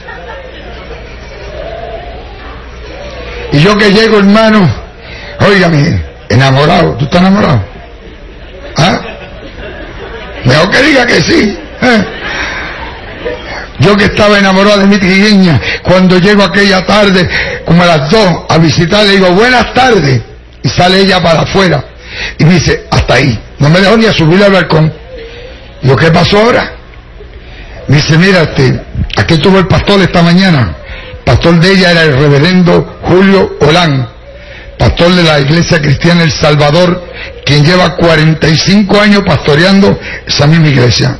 Y yo que llego, hermano, óigame, enamorado. ¿Tú estás enamorado? ¿Ah? Mejor que diga que sí. ¿Eh? Yo que estaba enamorado de mi trigueña, cuando llego aquella tarde, como a las dos, a visitarle, digo, buenas tardes. Y sale ella para afuera. Y me dice, hasta ahí. No me dejó ni a subir al balcón. Digo, ¿qué pasó ahora? Me dice, mira, este, aquí estuvo el pastor esta mañana. El pastor de ella era el reverendo Julio Olán, pastor de la Iglesia Cristiana El Salvador, quien lleva cuarenta y cinco años pastoreando esa misma iglesia.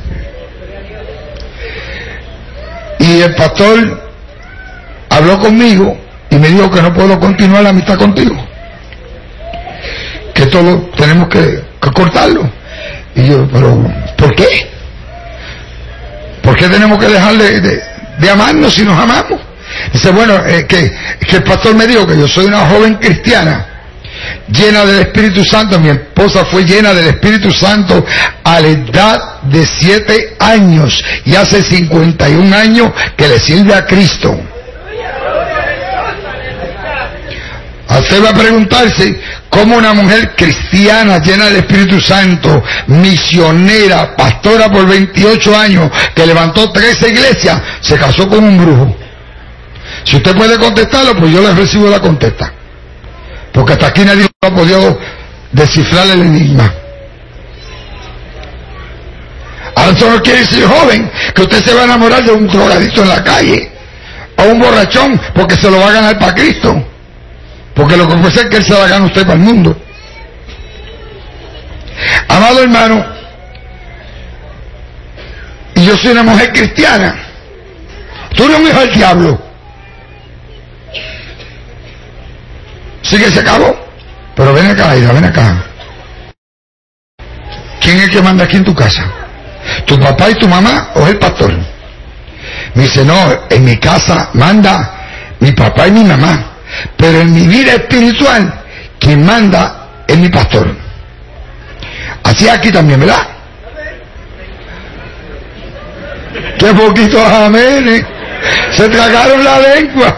Y el pastor habló conmigo y me dijo que no puedo continuar la amistad contigo, que todo tenemos que, que cortarlo. Y yo, pero ¿por qué? ¿Por qué tenemos que dejar de, de, de amarnos si nos amamos? Dice, bueno, eh, que, que el pastor me dijo que yo soy una joven cristiana llena del Espíritu Santo. Mi esposa fue llena del Espíritu Santo a la edad de siete años y hace cincuenta y un años que le sirve a Cristo. Usted va a preguntarse cómo una mujer cristiana llena del Espíritu Santo, misionera, pastora por veintiocho años, que levantó trece iglesias, se casó con un brujo. Si usted puede contestarlo, pues yo le recibo la contesta, porque hasta aquí nadie ha podido descifrar el enigma. Ahora eso no quiere decir, joven, que usted se va a enamorar de un drogadicto en la calle o un borrachón porque se lo va a ganar para Cristo, porque lo que puede ser que él se la gane usted para el mundo. Amado hermano, y yo soy una mujer cristiana. Tú eres un hijo del diablo. Sí que se acabó. Pero ven acá, Aida, ven acá. ¿Quién es el que manda aquí en tu casa? ¿Tu papá y tu mamá o el pastor? Me dice, no, en mi casa manda mi papá y mi mamá, pero en mi vida espiritual quien manda es mi pastor. Así aquí también, ¿verdad? Qué poquitos amenes. Se tragaron la lengua.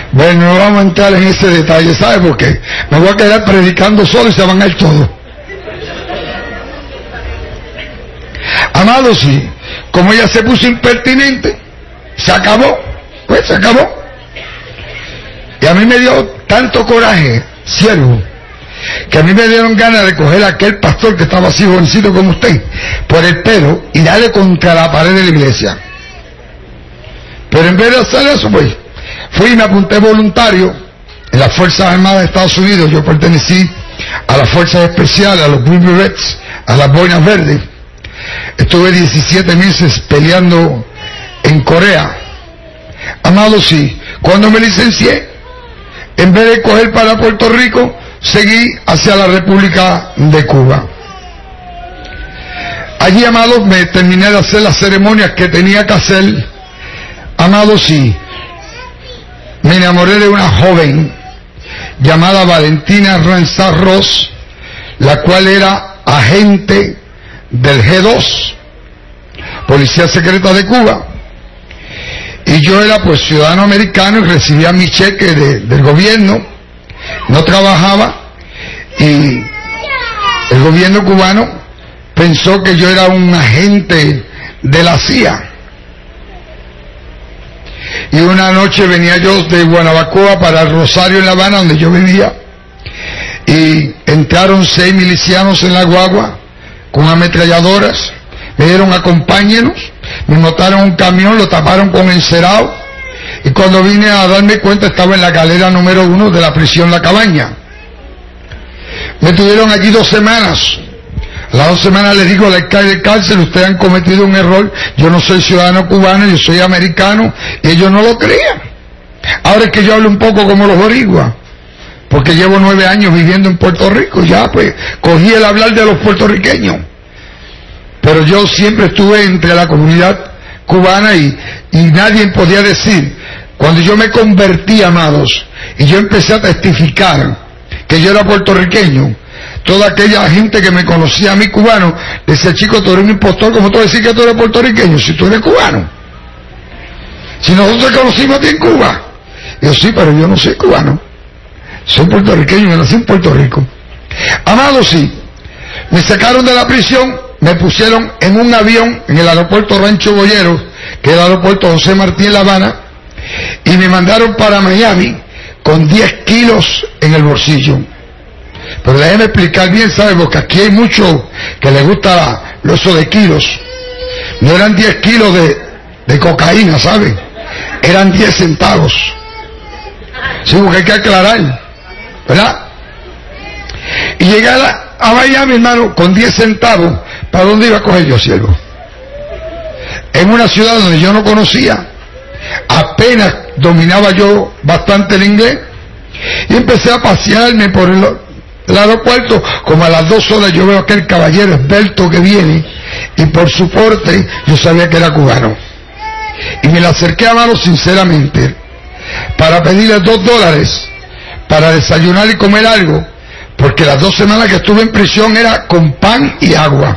Bueno, no vamos a entrar en ese detalle, ¿sabe por qué? Me voy a quedar predicando solo y se van a ir todos. Amado, sí, como ella se puso impertinente, se acabó, pues se acabó. Y a mí me dio tanto coraje, siervo, que a mí me dieron ganas de coger a aquel pastor que estaba así jovencito como usted, por el pelo, y darle contra la pared de la iglesia. Pero en vez de hacer eso, pues, fui y me apunté voluntario en las Fuerzas Armadas de Estados Unidos. Yo pertenecí a las Fuerzas Especiales, a los Green Berets, a las Boinas Verdes. Estuve diecisiete meses peleando en Corea. Amado, sí, cuando me licencié, en vez de coger para Puerto Rico, seguí hacia la República de Cuba. Allí, amado, me terminé de hacer las ceremonias que tenía que hacer. Amado, sí, me enamoré de una joven llamada Valentina Ranzar Ross, la cual era agente del G dos, Policía Secreta de Cuba, y yo era pues ciudadano americano y recibía mi cheque de, del gobierno, no trabajaba, y el gobierno cubano pensó que yo era un agente de la C I A. Y una noche venía yo de Guanabacoa para el Rosario en La Habana, donde yo vivía, y entraron seis milicianos en la guagua con ametralladoras, me dieron acompáñenos, me montaron un camión, lo taparon con encerado, y cuando vine a darme cuenta estaba en la galera número uno de la prisión La Cabaña. Me tuvieron allí dos semanas. A las dos semanas les digo al alcalde de cárcel: ustedes han cometido un error, yo no soy ciudadano cubano, yo soy americano, y ellos no lo creían. Ahora es que yo hablo un poco como los boricuas, porque llevo nueve años viviendo en Puerto Rico, ya pues cogí el hablar de los puertorriqueños, pero yo siempre estuve entre la comunidad cubana y, y nadie podía decir, cuando yo me convertí, amados, y yo empecé a testificar que yo era puertorriqueño, toda aquella gente que me conocía a mí cubano, decía: chico, tú eres un impostor, ¿cómo tú decís que tú eres puertorriqueño si tú eres cubano? Si nosotros te conocimos a ti en Cuba. Y yo: sí, pero yo no soy cubano, soy puertorriqueño, me nací en Puerto Rico. Amado, sí, me sacaron de la prisión, me pusieron en un avión en el aeropuerto Rancho Boyeros, que es el aeropuerto José Martí en La Habana, y me mandaron para Miami con diez kilos en el bolsillo. Pero déjeme explicar bien, ¿sabe? Porque aquí hay mucho que le gusta eso de kilos. No eran diez kilos de, de cocaína, ¿sabe? Eran diez centavos. Sí, porque hay que aclarar, ¿verdad? Y llegué a, la, a Miami, hermano, con diez centavos. ¿Para dónde iba a coger yo, siervo? En una ciudad donde yo no conocía, apenas dominaba yo bastante el inglés, y empecé a pasearme por el, el aeropuerto. Como a las dos horas yo veo a aquel caballero esbelto que viene, y por su porte yo sabía que era cubano, y me le acerqué a mano sinceramente para pedirle dos dólares para desayunar y comer algo, porque las dos semanas que estuve en prisión era con pan y agua.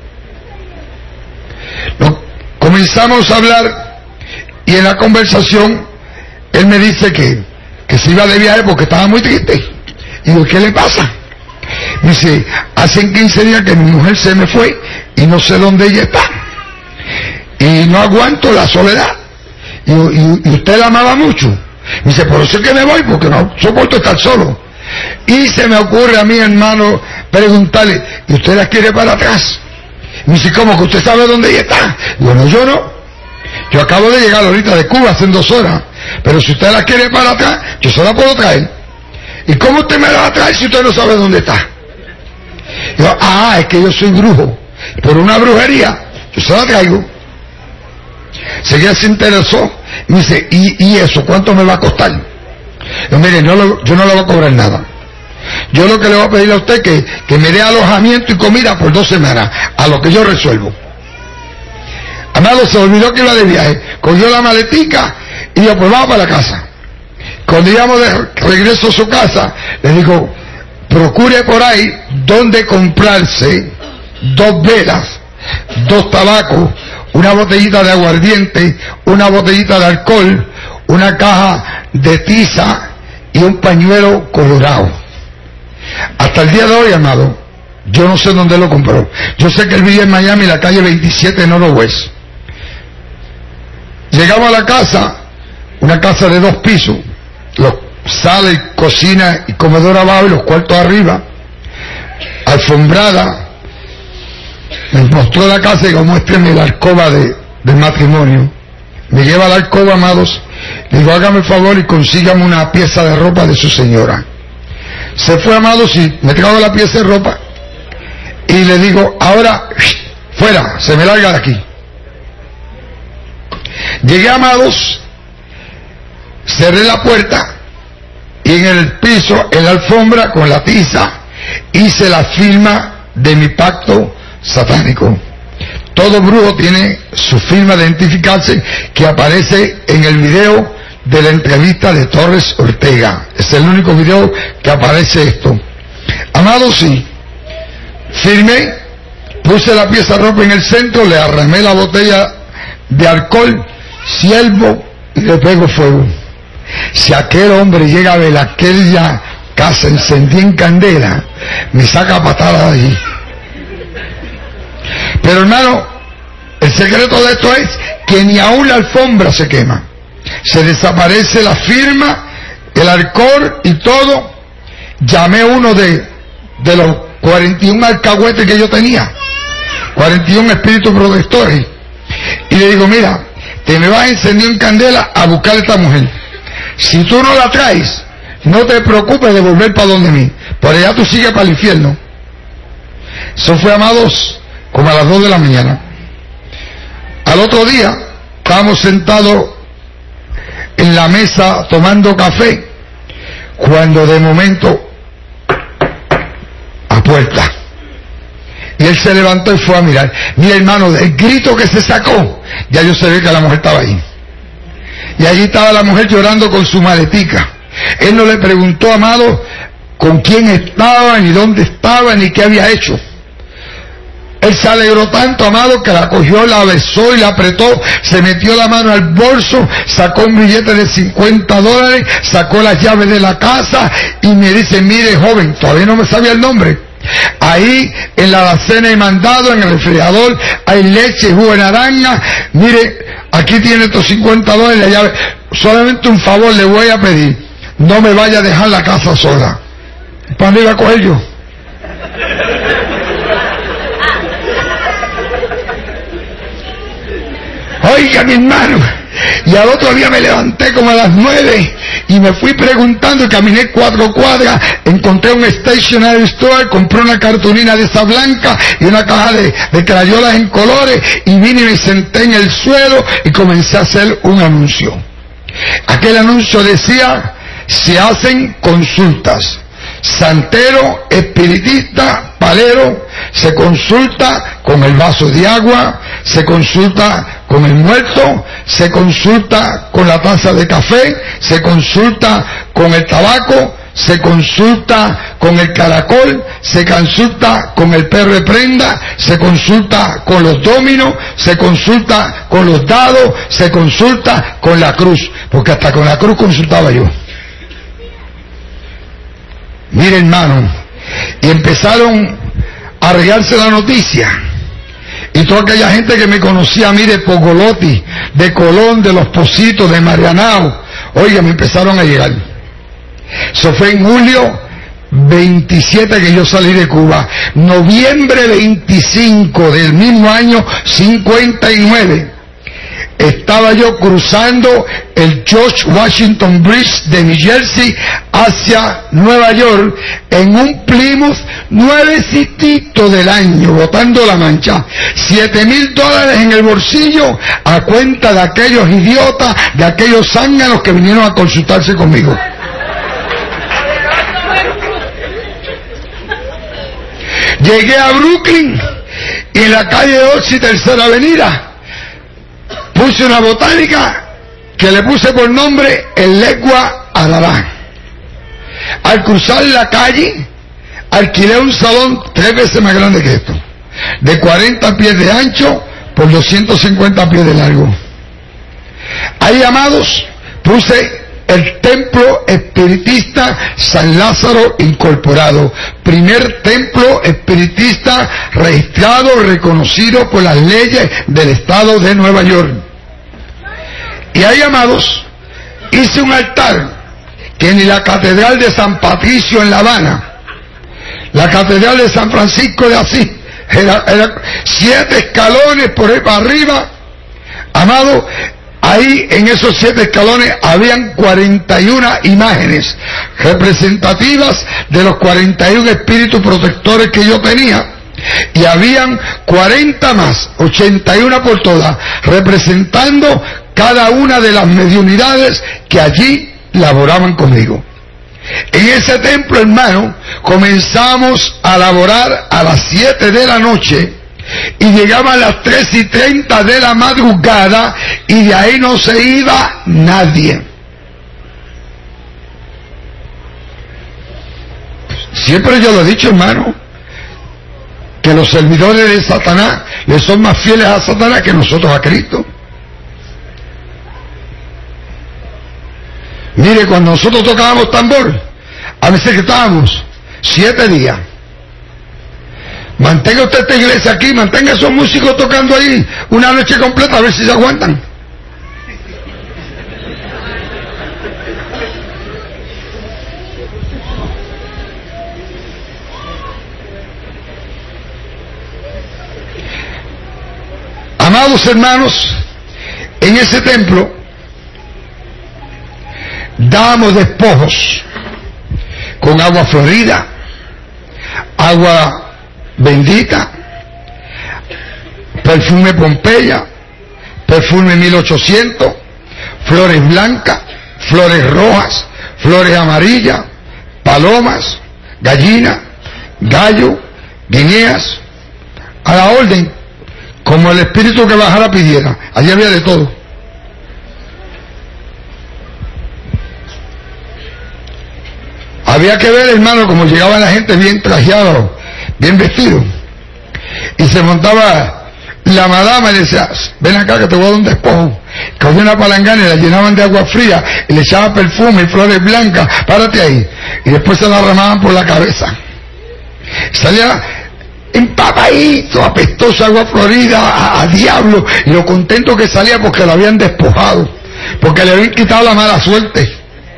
No, comenzamos a hablar, y en la conversación él me dice que, que se iba de viaje porque estaba muy triste. Y digo: ¿qué le pasa? Me dice: hace quince días que mi mujer se me fue y no sé dónde ella está, y no aguanto la soledad, y, y, y usted la amaba mucho. Me dice: por eso es que me voy, porque no soporto estar solo. Y se me ocurre a mí, hermano, preguntarle: ¿y usted la quiere para atrás? Me dice: ¿cómo que usted sabe dónde ella está? Bueno, yo no. Yo acabo de llegar ahorita de Cuba hace dos horas. Pero si usted la quiere para atrás, yo se la puedo traer. ¿Y cómo usted me la va a traer si usted no sabe dónde está? Y yo: ah, es que yo soy brujo. Por una brujería, yo se la traigo. Seguía, se interesó. Y me dice: ¿y, y eso cuánto me va a costar? Yo: mire, no lo, yo no le voy a cobrar nada. Yo lo que le voy a pedir a usted es que, que me dé alojamiento y comida por dos semanas, a lo que yo resuelvo. Amado, se olvidó que iba de viaje, cogió la maletica y yo: pues vamos para la casa. Cuando íbamos de regreso a su casa, le digo: procure por ahí donde comprarse dos velas, dos tabacos, una botellita de aguardiente, una botellita de alcohol, una caja de tiza y un pañuelo colorado. Hasta el día de hoy, amado, yo no sé dónde lo compró. Yo sé que él vivía en Miami, la calle veintisiete, Noroeste. Llegamos a la casa, una casa de dos pisos, los sala y cocina y comedor abajo y los cuartos arriba, alfombrada. Me mostró la casa y digo, muéstreme la alcoba de, del matrimonio. Me lleva a la alcoba, amados. Le digo, hágame el favor y consígame una pieza de ropa de su señora. Se fue, amados, y me trajo la pieza de ropa y le digo, ahora fuera, se me larga de aquí. Llegué, amados, cerré la puerta y en el piso, en la alfombra, con la tiza, hice la firma de mi pacto satánico. Todo brujo tiene su firma de identificarse, que aparece en el video de la entrevista de Torres Ortega. Es el único video que aparece esto. Amado, sí, firmé, puse la pieza de ropa en el centro, le arramé la botella de alcohol, siervo, y le pego fuego. Si aquel hombre llega a ver aquella casa encendida en candela, me saca patada de allí. Pero, hermano, el secreto de esto es que ni aún la alfombra se quema. Se desaparece la firma, el alcohol y todo. Llamé a uno de, de los cuarenta y uno alcahuetes que yo tenía, cuarenta y uno espíritus protectores, y le digo, mira, te me vas a encender en candela a buscar a esta mujer. Si tú no la traes, no te preocupes de volver para donde mí, por allá tú sigues para el infierno. Eso fue, amados, como a las dos de la mañana. Al otro día estábamos sentados en la mesa tomando café, cuando de momento a puerta, y él se levantó y fue a mirar. Mira, hermano, el grito que se sacó, ya yo sabía que la mujer estaba ahí. Y allí estaba la mujer llorando con su maletica. Él no le preguntó, amado, con quién estaba, ni dónde estaba, ni qué había hecho. Él se alegró tanto, amado, que la cogió, la besó y la apretó, se metió la mano al bolso, sacó un billete de cincuenta dólares, sacó las llaves de la casa y me dice, mire, joven, todavía no me sabía el nombre. Ahí en la alacena he mandado, en el refrigerador hay leche, jugo de naranja, mire, aquí tiene estos cincuenta dólares, la llave. Solamente un favor le voy a pedir, no me vaya a dejar la casa sola. ¿Para dónde iba a coger yo? Oiga, mi hermano, y al otro día me levanté como a las nueve y me fui preguntando y caminé cuatro cuadras, encontré un stationery store, compré una cartulina de esa blanca y una caja de, de crayolas en colores y vine y me senté en el suelo y comencé a hacer un anuncio. Aquel anuncio decía, se hacen consultas. Santero, espiritista, palero, se consulta con el vaso de agua, se consulta con el muerto, se consulta con la taza de café, se consulta con el tabaco, se consulta con el caracol, se consulta con el perro de prenda, se consulta con los dominos, se consulta con los dados, se consulta con la cruz, porque hasta con la cruz consultaba yo. Mire, hermano, y empezaron a regarse la noticia, y toda aquella gente que me conocía a mí de Pogolotti, de Colón, de Los Pocitos, de Marianao, oiga, me empezaron a llegar. Eso fue en julio veintisiete que yo salí de Cuba. Noviembre veinticinco del mismo año cincuenta y nueve estaba yo cruzando el George Washington Bridge de New Jersey hacia Nueva York en un Plymouth nuevecito del año, botando la mancha, siete mil dólares en el bolsillo a cuenta de aquellos idiotas, de aquellos zánganos que vinieron a consultarse conmigo. Llegué a Brooklyn y en la calle ocho y Tercera Avenida puse una botánica que le puse por nombre El Legua Arará. Al cruzar la calle, alquilé un salón tres veces más grande que esto, de cuarenta pies de ancho por doscientos cincuenta pies de largo. Ahí, amados, Puse el templo espiritista San Lázaro Incorporado, primer templo espiritista registrado, reconocido por las leyes del estado de Nueva York. Y ahí, amados, hice un altar que ni la catedral de San Patricio en La Habana, la catedral de San Francisco de Asís, era, era siete escalones por ahí para arriba, amado. Ahí en esos siete escalones habían cuarenta y una imágenes representativas de los cuarenta y un espíritus protectores que yo tenía, y habían cuarenta más, ochenta y una por todas, representando cada una de las mediunidades que allí laboraban conmigo. En ese templo, hermano, comenzamos a laborar a las siete de la noche y llegaban las tres y treinta de la madrugada, y de ahí no se iba nadie. Siempre yo lo he dicho, hermano, que los servidores de Satanás le son más fieles a Satanás que nosotros a Cristo. Mire, cuando nosotros tocábamos tambor, a veces que estábamos siete días. Mantenga usted esta iglesia aquí, mantenga a esos músicos tocando ahí una noche completa, a ver si se aguantan. Amados hermanos, en ese templo dábamos despojos con agua florida, agua bendita, perfume Pompeya, perfume mil ochocientos, flores blancas, flores rojas, flores amarillas, palomas, gallinas, gallo, guineas, a la orden, como el espíritu que bajara pidiera. Allí había de todo. Había que ver, hermano, como llegaba la gente bien trajeado, bien vestido, y se montaba la madama y le decía: ven acá que te voy a dar un despojo. Cogía una palangana y la llenaban de agua fría y le echaban perfume y flores blancas, párate ahí, y después se la ramaban por la cabeza. Salía empapadito, apestoso, agua florida, a, a diablo, y lo contento que salía porque lo habían despojado, porque le habían quitado la mala suerte.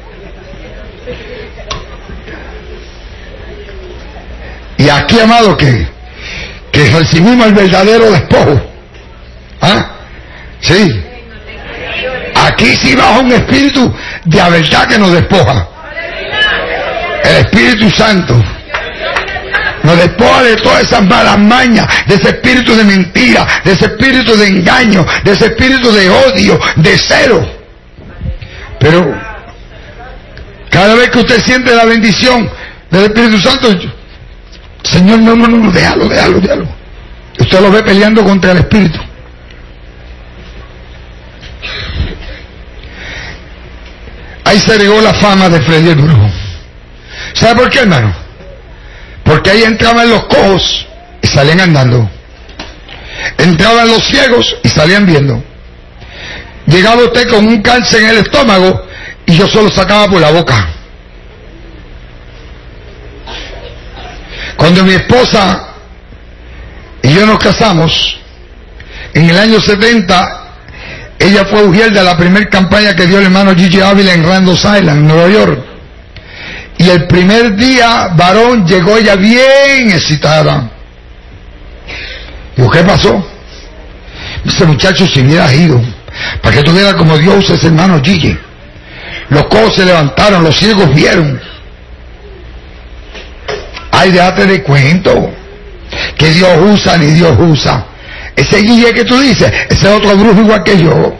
Y aquí, amado, que, que recibimos el verdadero despojo. ¿Ah? Sí. Aquí sí baja un espíritu de la verdad que nos despoja. El Espíritu Santo nos despoja de todas esas malas mañas, de ese espíritu de mentira, de ese espíritu de engaño, de ese espíritu de odio, de celo. Pero cada vez que usted siente la bendición del Espíritu Santo, Señor, no, no, no, déjalo, déjalo, déjalo. Usted lo ve peleando contra el espíritu. Ahí se regó la fama de Freddy el Brujo. ¿Sabe por qué, hermano? Porque ahí entraban los cojos y salían andando. Entraban los ciegos y salían viendo. Llegaba usted con un cáncer en el estómago y yo solo sacaba por la boca. Cuando mi esposa y yo nos casamos, en el año setenta, ella fue ujier de la primera campaña que dio el hermano Gigi Ávila en Randall Island, en Nueva York. Y el primer día, varón, llegó ella bien excitada. Digo, ¿qué pasó? Dice, muchacho, si hubieras ido, para que tú vieras como Dios usa ese hermano Gigi. Los cojos se levantaron, los ciegos vieron. Ay, déjate de cuento, que Dios usa ni Dios usa. Ese Guille que tú dices, ese es otro brujo igual que yo.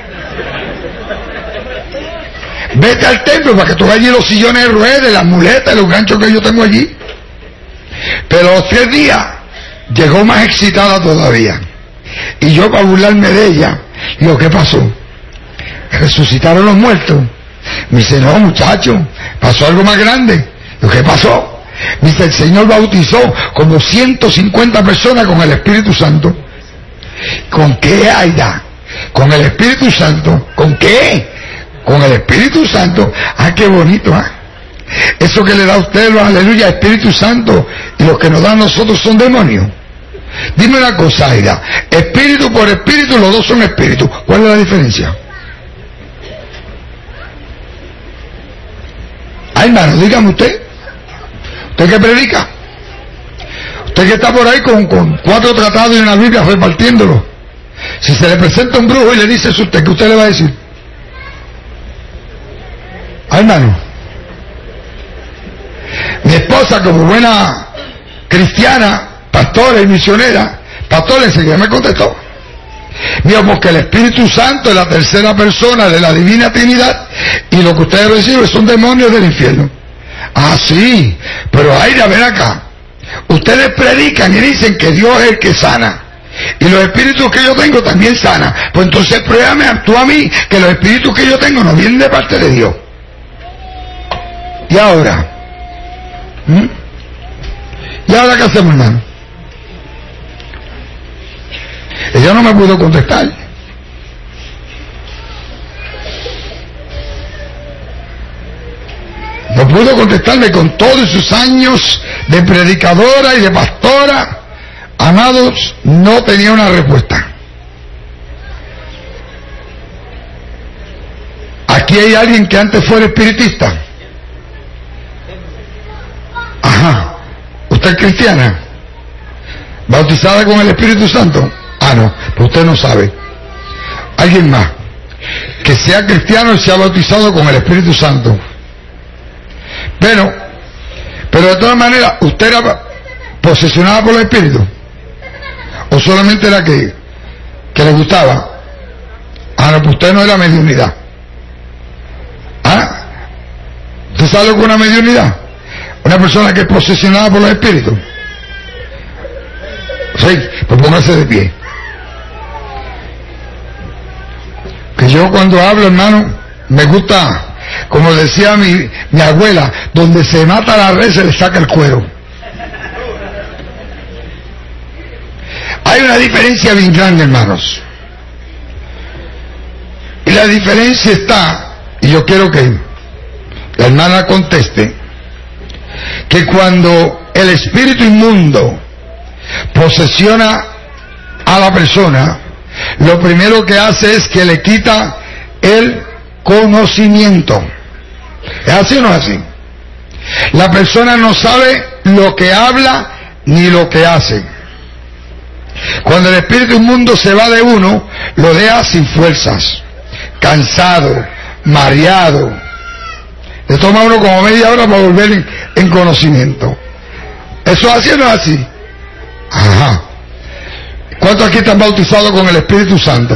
Vete al templo para que tú veas allí los sillones de ruedas, las muletas, los ganchos que yo tengo allí. Pero los tres días llegó más excitada todavía. Y yo, para burlarme de ella, digo, ¿qué pasó? ¿Resucitaron los muertos? Me dice, no, muchacho, pasó algo más grande. Digo, ¿qué pasó? Dice, el Señor bautizó como ciento cincuenta personas con el Espíritu Santo. ¿Con qué, Aida? Con el Espíritu Santo. ¿Con qué? con el Espíritu Santo. ¡Ah, qué bonito! ¿eh? Eso que le da a usted los aleluya Espíritu Santo y los que nos dan a nosotros son demonios. Dime una cosa, Aida, espíritu por espíritu, los dos son espíritus. ¿Cuál es la diferencia? Ah, hermano, dígame usted. ¿Usted que predica? Usted que está por ahí con, con cuatro tratados y una Biblia repartiéndolo. Si se le presenta un brujo y le dice eso a usted, ¿qué usted le va a decir? Ah, hermano. Mi esposa, como buena cristiana, pastora y misionera, pastora enseguida me contestó. Digo, porque el Espíritu Santo es la tercera persona de la Divina Trinidad y lo que ustedes reciben son demonios del infierno. Ah, sí, pero Aida, ven acá. Ustedes predican y dicen que Dios es el que sana. Y los espíritus que yo tengo también sanan. Pues entonces pruébame tú a mí que los espíritus que yo tengo no vienen de parte de Dios. ¿Y ahora? ¿Mm? ¿Y ahora qué hacemos, hermano? Ella no me pudo contestar. No pudo contestarme con todos sus años de predicadora y de pastora. Amados, no tenía una respuesta. Aquí hay alguien que antes fuera espiritista. Ajá. ¿Usted es cristiana? ¿Bautizada con el Espíritu Santo? Ah, no, pues usted no sabe. Alguien más que sea cristiano y sea bautizado con el Espíritu Santo. Pero, pero de todas maneras, ¿usted era posesionada por el Espíritu? ¿O solamente era que, que le gustaba? Ah, no, pues usted no era mediunidad. ¿Ah? ¿Usted sabe lo que es una mediunidad? Una persona que es posesionada por los espíritus. Sí, pues póngase de pie. Que yo cuando hablo, hermano, me gusta, como decía mi, mi abuela, donde se mata la res se le saca el cuero. Hay una diferencia bien grande, hermanos. Y la diferencia está, y yo quiero que la hermana conteste, que cuando el espíritu inmundo posesiona a la persona, lo primero que hace es que le quita el conocimiento. ¿Es así o no es así? La persona no sabe lo que habla ni lo que hace. Cuando el espíritu inmundo se va de uno, lo deja sin fuerzas, cansado, mareado. Le toma a uno como media hora para volver en, en conocimiento. ¿Eso es así o no es así? Ajá. ¿Cuántos aquí están bautizados con el Espíritu Santo?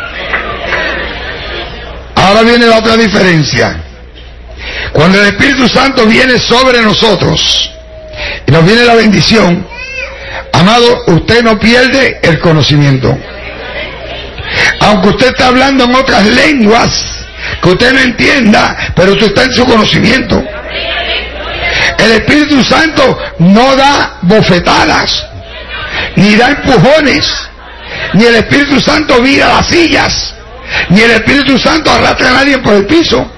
Ahora viene la otra diferencia. Cuando el Espíritu Santo viene sobre nosotros y nos viene la bendición, amado, usted no pierde el conocimiento. Aunque usted está hablando en otras lenguas que usted no entienda, pero usted está en su conocimiento. El Espíritu Santo no da bofetadas, ni da empujones, ni el Espíritu Santo vira las sillas, ni el Espíritu Santo arrastra a nadie por el piso,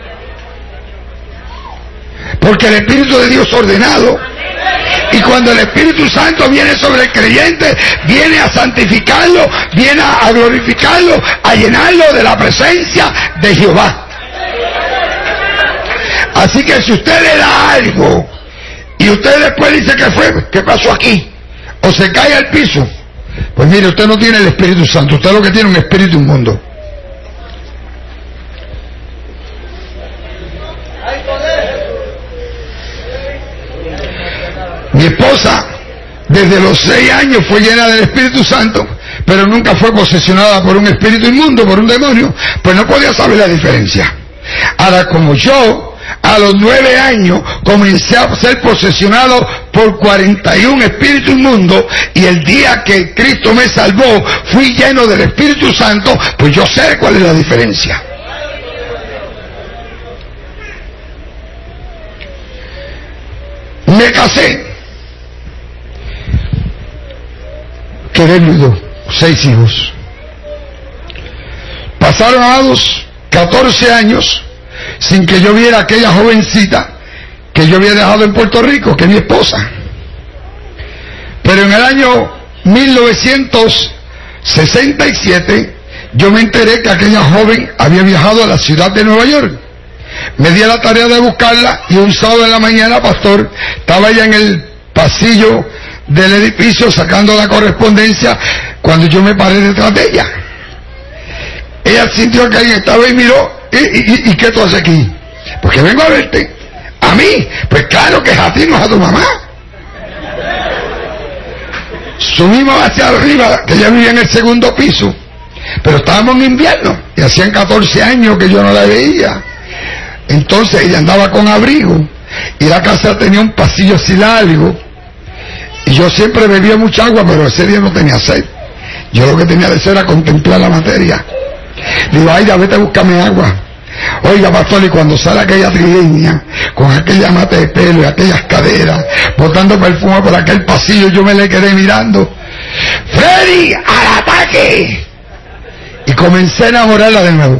porque el Espíritu de Dios es ordenado. Y cuando el Espíritu Santo viene sobre el creyente, viene a santificarlo, viene a glorificarlo, a llenarlo de la presencia de Jehová. Así que si usted le da algo y usted después dice que fue, ¿qué pasó aquí? O se cae al piso, pues mire, usted no tiene el Espíritu Santo, usted lo que tiene es un espíritu inmundo. Mi esposa desde los seis años fue llena del Espíritu Santo, pero nunca fue posesionada por un espíritu inmundo, por un demonio, pues no podía saber la diferencia. Ahora, como yo a los nueve años comencé a ser posesionado por cuarenta y un espíritus inmundos, y el día que Cristo me salvó fui lleno del Espíritu Santo, pues yo sé cuál es la diferencia. Me casé, quedé viudo, seis hijos. Pasaron a dos catorce años sin que yo viera a aquella jovencita que yo había dejado en Puerto Rico, que es mi esposa. Pero en el año mil novecientos sesenta y siete yo me enteré que aquella joven había viajado a la ciudad de Nueva York. Me di a la tarea de buscarla y un sábado en la mañana, pastor, estaba ella en el pasillo del edificio sacando la correspondencia cuando yo me paré detrás de ella. Ella sintió que alguien estaba y miró, ¿y, y, y qué tú haces aquí? Porque vengo a verte. ¿A mí? Pues claro que es a ti, no es a tu mamá. Subimos hacia arriba, que ella vivía en el segundo piso, pero estábamos en invierno y hacían catorce años que yo no la veía. Entonces ella andaba con abrigo y la casa tenía un pasillo así largo y yo siempre bebía mucha agua, pero ese día no tenía sed. Yo lo que tenía de sed era contemplar la materia. Digo, ay, ya vete a buscarme agua. Oiga, pastor, y cuando sale aquella trigueña con aquella mate de pelo y aquellas caderas botando perfume por aquel pasillo, yo me le quedé mirando. ¡Freddy, al ataque! Y comencé a enamorarla de nuevo,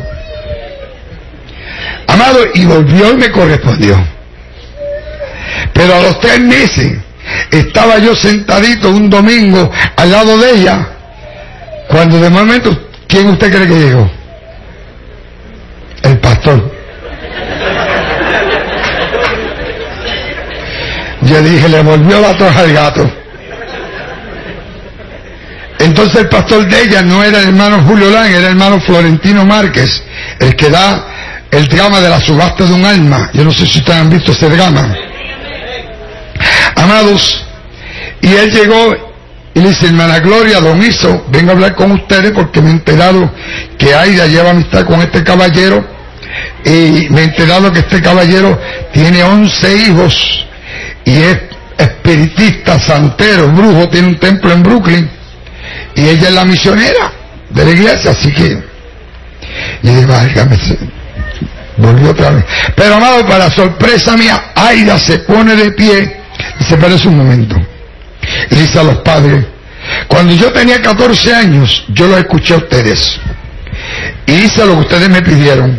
amado, y volvió y me correspondió. Pero a los tres meses estaba yo sentadito un domingo al lado de ella, cuando de momento, ¿quién usted cree que llegó? El pastor. Yo dije, le volvió la toja al gato. Entonces el pastor de ella no era el hermano Julio Lang, era el hermano Florentino Márquez, el que da el drama de la subasta de un alma. Yo no sé si ustedes han visto ese drama, amados. Y él llegó y le dice, hermana Gloria, don Iso, vengo a hablar con ustedes porque me he enterado que Aida lleva amistad con este caballero, y me he enterado que este caballero tiene once hijos y es espiritista, santero, brujo, tiene un templo en Brooklyn y ella es la misionera de la iglesia, así que y digo, válgame, volvió otra vez. Pero amado, para sorpresa mía, Aida se pone de pie y se parece un momento y dice a los padres, cuando yo tenía catorce años yo los escuché a ustedes y hice lo que ustedes me pidieron,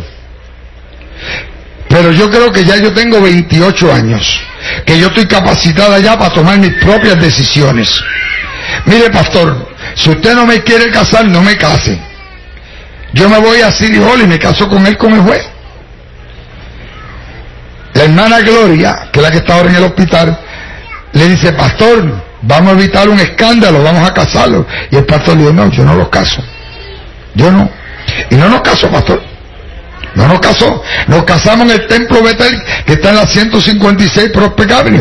pero yo creo que ya yo tengo veintiocho años, que yo estoy capacitada ya para tomar mis propias decisiones. Mire, pastor, si usted no me quiere casar, no me case. Yo me voy a City Hall y me caso con él como el juez. La hermana Gloria, que es la que está ahora en el hospital, le dice, pastor, vamos a evitar un escándalo, vamos a casarlo. Y el pastor le dijo, no, yo no los caso. Yo no. Y no nos casó, pastor. No nos casó. Nos casamos en el templo Betel, que está en la ciento cincuenta y seis Prospect Avenue.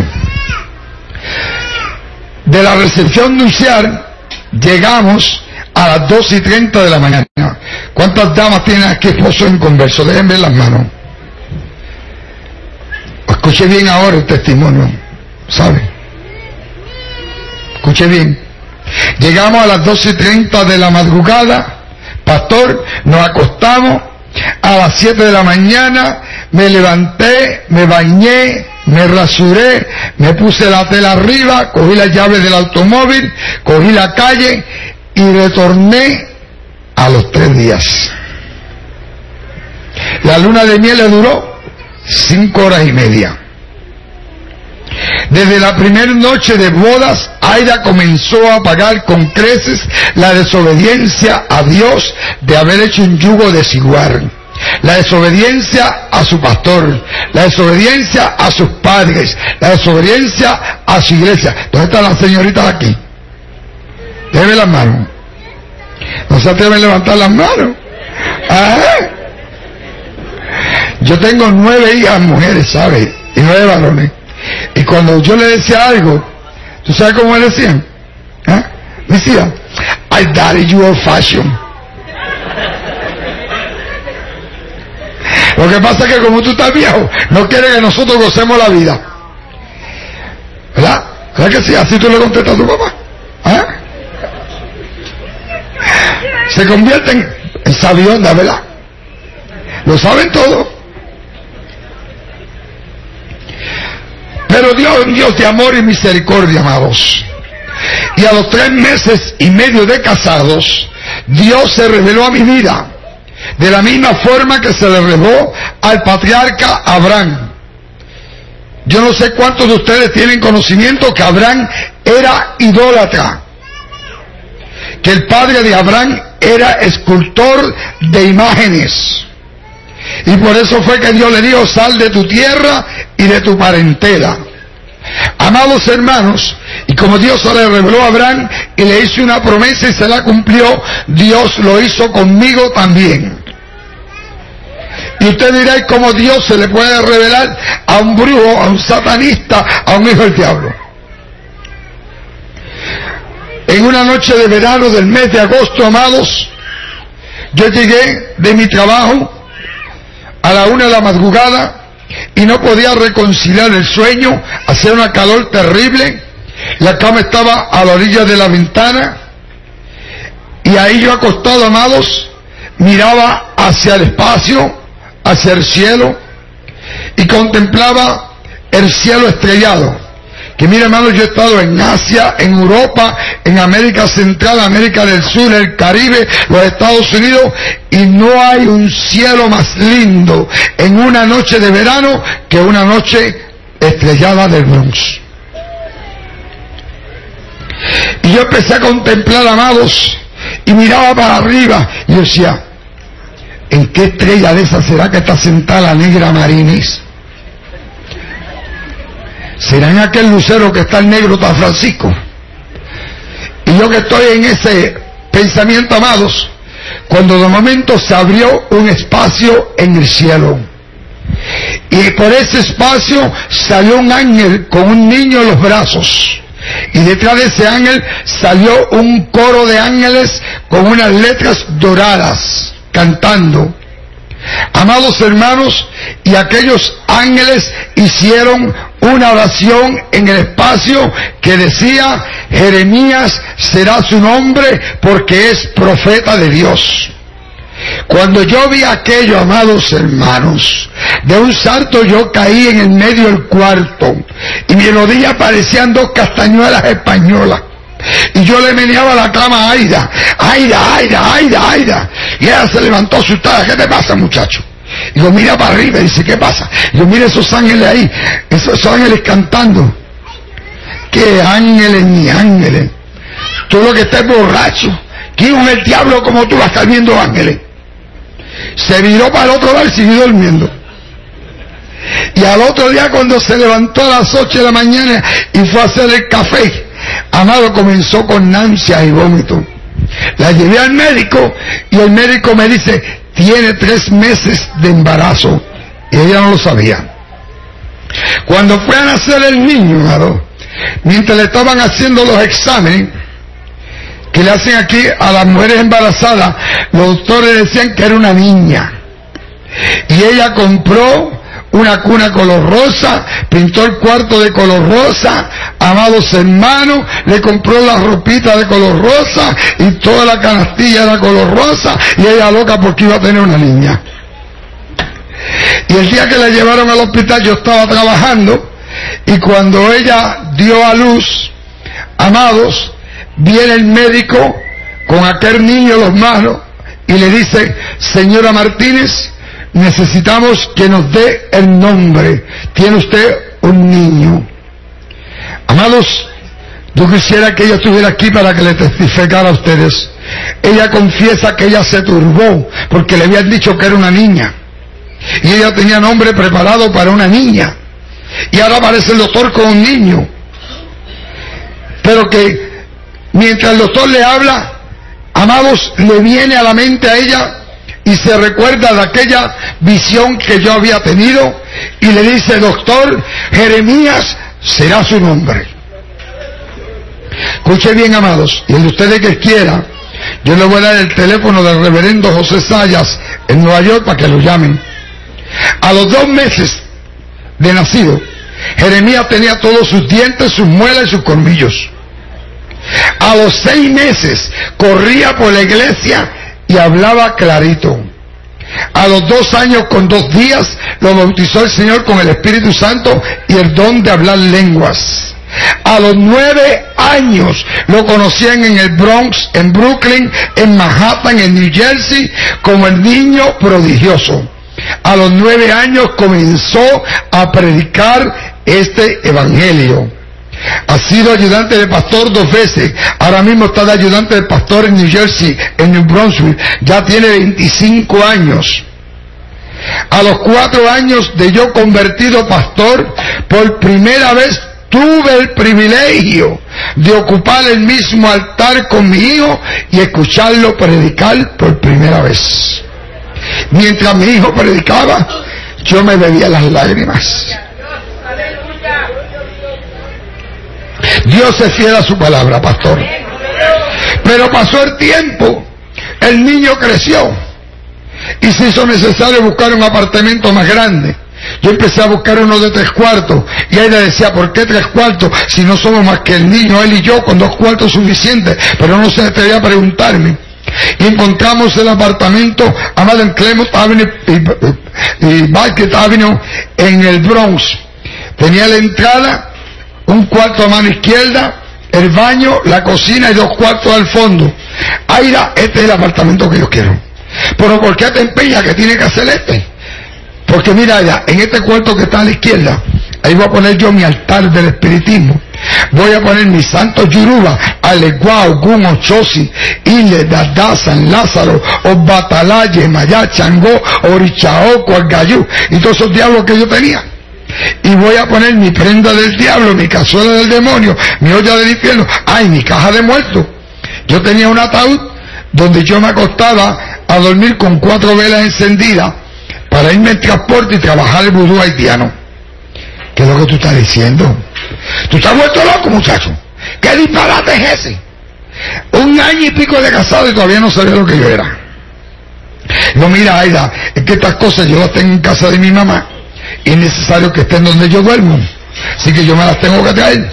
De la recepción nupcial llegamos a las dos y treinta de la mañana. ¿Cuántas damas tienen aquí esposos en converso? Déjenme ver las manos. Escuche bien ahora el testimonio, ¿sabe? Escuche bien. Llegamos a las doce y treinta de la madrugada, pastor, nos acostamos. A las siete de la mañana me levanté, me bañé, me rasuré, me puse la tela arriba, cogí las llaves del automóvil, cogí la calle y retorné a los tres días. La luna de miel le duró cinco horas y media. Desde la primera noche de bodas, Aida comenzó a pagar con creces la desobediencia a Dios de haber hecho un yugo desigual, la desobediencia a su pastor, la desobediencia a sus padres, la desobediencia a su iglesia. ¿Dónde están las señoritas aquí? Déjenme las manos. No se atreven a levantar las manos. ¿Ah? Yo tengo nueve hijas mujeres, ¿sabes? Y nueve varones. Y cuando yo le decía algo, ¿tú sabes cómo me decían? ¿Eh? Me decían, I daddy you old fashion. Lo que pasa es que como tú estás viejo, no quiere que nosotros gocemos la vida. ¿Verdad? ¿Verdad que sí? Así tú le contestas a tu papá. ¿Eh? Se convierten en sabiondas, ¿verdad? Lo saben todo. Pero Dios es un Dios de amor y misericordia, amados. Y a los tres meses y medio de casados, Dios se reveló a mi vida. de la misma forma que se le reveló al patriarca Abraham. Yo no sé cuántos de ustedes tienen conocimiento que Abraham era idólatra, que el padre de Abraham era escultor de imágenes, y por eso fue que Dios le dijo: sal de tu tierra y de tu parentela. Amados hermanos, y como Dios se le reveló a Abraham y le hizo una promesa y se la cumplió, Dios lo hizo conmigo también. Y usted dirá: ¿y cómo Dios se le puede revelar a un brujo, a un satanista, a un hijo del diablo? En una noche de verano del mes de agosto, amados, yo llegué de mi trabajo a la una de la madrugada y no podía reconciliar el sueño. Hacía una calor terrible, la cama estaba a la orilla de la ventana, y ahí yo acostado, amados, miraba hacia el espacio, hacia el cielo, y contemplaba el cielo estrellado. Que mira, hermanos, yo he estado en Asia, en Europa, en América Central, América del Sur, el Caribe, los Estados Unidos, y no hay un cielo más lindo en una noche de verano que una noche estrellada del Bronx. Y yo empecé a contemplar, amados, y miraba para arriba, y yo decía: ¿en qué estrella de esa será que está sentada la negra Marinis? ¿Será en aquel lucero que está el negro San Francisco? Y yo que estoy en ese pensamiento, amados, cuando de momento se abrió un espacio en el cielo, y por ese espacio salió un ángel con un niño en los brazos, y detrás de ese ángel salió un coro de ángeles con unas letras doradas cantando. Amados hermanos, y aquellos ángeles hicieron una oración en el espacio que decía: Jeremías será su nombre porque es profeta de Dios. Cuando yo vi aquello, amados hermanos, de un salto yo caí en el medio del cuarto, y mi rodilla parecían dos castañuelas españolas. Y yo le meneaba la cama a Aida, Aida, Aida, Aida, Aida. Y ella se levantó asustada: ¿qué te pasa, muchacho? Y yo mira para arriba y dice: ¿qué pasa? Y yo mira esos ángeles ahí, esos ángeles cantando. ¿Qué ángeles ni ángeles? Tú lo que estés borracho. ¿Quién es el diablo como tú vas a estar viendo ángeles? Se viró para el otro lado y siguió durmiendo. Y al otro día, cuando se levantó a las ocho de la mañana y fue a hacer el café, amado, comenzó con náuseas y vómito. La llevé al médico y el médico me dice: tiene tres meses de embarazo. Y ella no lo sabía. Cuando fue a nacer el niño, amado, mientras le estaban haciendo los exámenes que le hacen aquí a las mujeres embarazadas, los doctores decían que era una niña. Y ella compró una cuna color rosa, pintó el cuarto de color rosa, amados hermanos, le compró la ropita de color rosa y toda la canastilla era color rosa, y ella loca porque iba a tener una niña. Y el día que la llevaron al hospital yo estaba trabajando, y cuando ella dio a luz, amados, viene el médico con aquel niño en las manos y le dice: señora Martínez, necesitamos que nos dé el nombre. Tiene usted un niño. Amados, yo quisiera que ella estuviera aquí para que le testificara a ustedes. Ella confiesa que ella se turbó porque le habían dicho que era una niña, y ella tenía nombre preparado para una niña, y ahora aparece el doctor con un niño. Pero que mientras el doctor le habla, amados, le viene a la mente a ella y se recuerda de aquella visión que yo había tenido, y le dice: doctor, Jeremías será su nombre. Escuche bien, amados, y el de ustedes que quiera, yo le voy a dar el teléfono del reverendo José Sayas en Nueva York para que lo llamen. A los dos meses de nacido, Jeremías tenía todos sus dientes, sus muelas y sus colmillos. A los seis meses corría por la iglesia y hablaba clarito. A los dos años con dos días lo bautizó el Señor con el Espíritu Santo y el don de hablar lenguas. A los nueve años lo conocían en el Bronx, en Brooklyn, en Manhattan, en New Jersey, como el niño prodigioso. A los nueve años comenzó a predicar este evangelio. Ha sido ayudante de pastor dos veces. Ahora mismo está de ayudante de pastor en New Jersey, en New Brunswick. Ya tiene veinticinco años. A los cuatro años de yo convertido pastor, por primera vez tuve el privilegio de ocupar el mismo altar con mi hijo y escucharlo predicar por primera vez. Mientras mi hijo predicaba, yo me bebía las lágrimas. Dios es fiel a su palabra, pastor. Pero pasó el tiempo, el niño creció y se hizo necesario buscar un apartamento más grande. Yo empecé a buscar uno de tres cuartos y ahí le decía, ¿por qué tres cuartos si no somos más que el niño, él y yo, con dos cuartos suficientes? Pero no se atrevía a preguntarme. Y encontramos el apartamento amado en Clemont Avenue y, y Basket Avenue en el Bronx. Tenía la entrada, un cuarto a mano izquierda, el baño, la cocina y dos cuartos al fondo. Aira, este es el apartamento que yo quiero. Pero ¿por qué te empeñas que tiene que hacer este? Porque mira allá, en este cuarto que está a la izquierda, ahí voy a poner yo mi altar del espiritismo. Voy a poner mis santos Yoruba, Aleguao, Gun, Ochosi, Ile, Dada, San Lázaro, Obatalaye, Mayá, Changó, Orichaoco, Algayú, y todos esos diablos que yo tenía. Y voy a poner mi prenda del diablo, mi cazuela del demonio, mi olla del infierno, ay, mi caja de muertos. Yo tenía un ataúd donde yo me acostaba a dormir con cuatro velas encendidas para irme en transporte y trabajar el vudú haitiano. ¿Qué es lo que tú estás diciendo? Tú estás vuelto loco, muchacho. ¿Qué disparate es ese? Un año y pico de casado y todavía no sabía lo que yo era. No, mira, Aida, es que estas cosas yo las tengo en casa de mi mamá y es necesario que estén donde yo duermo, así que yo me las tengo que traer.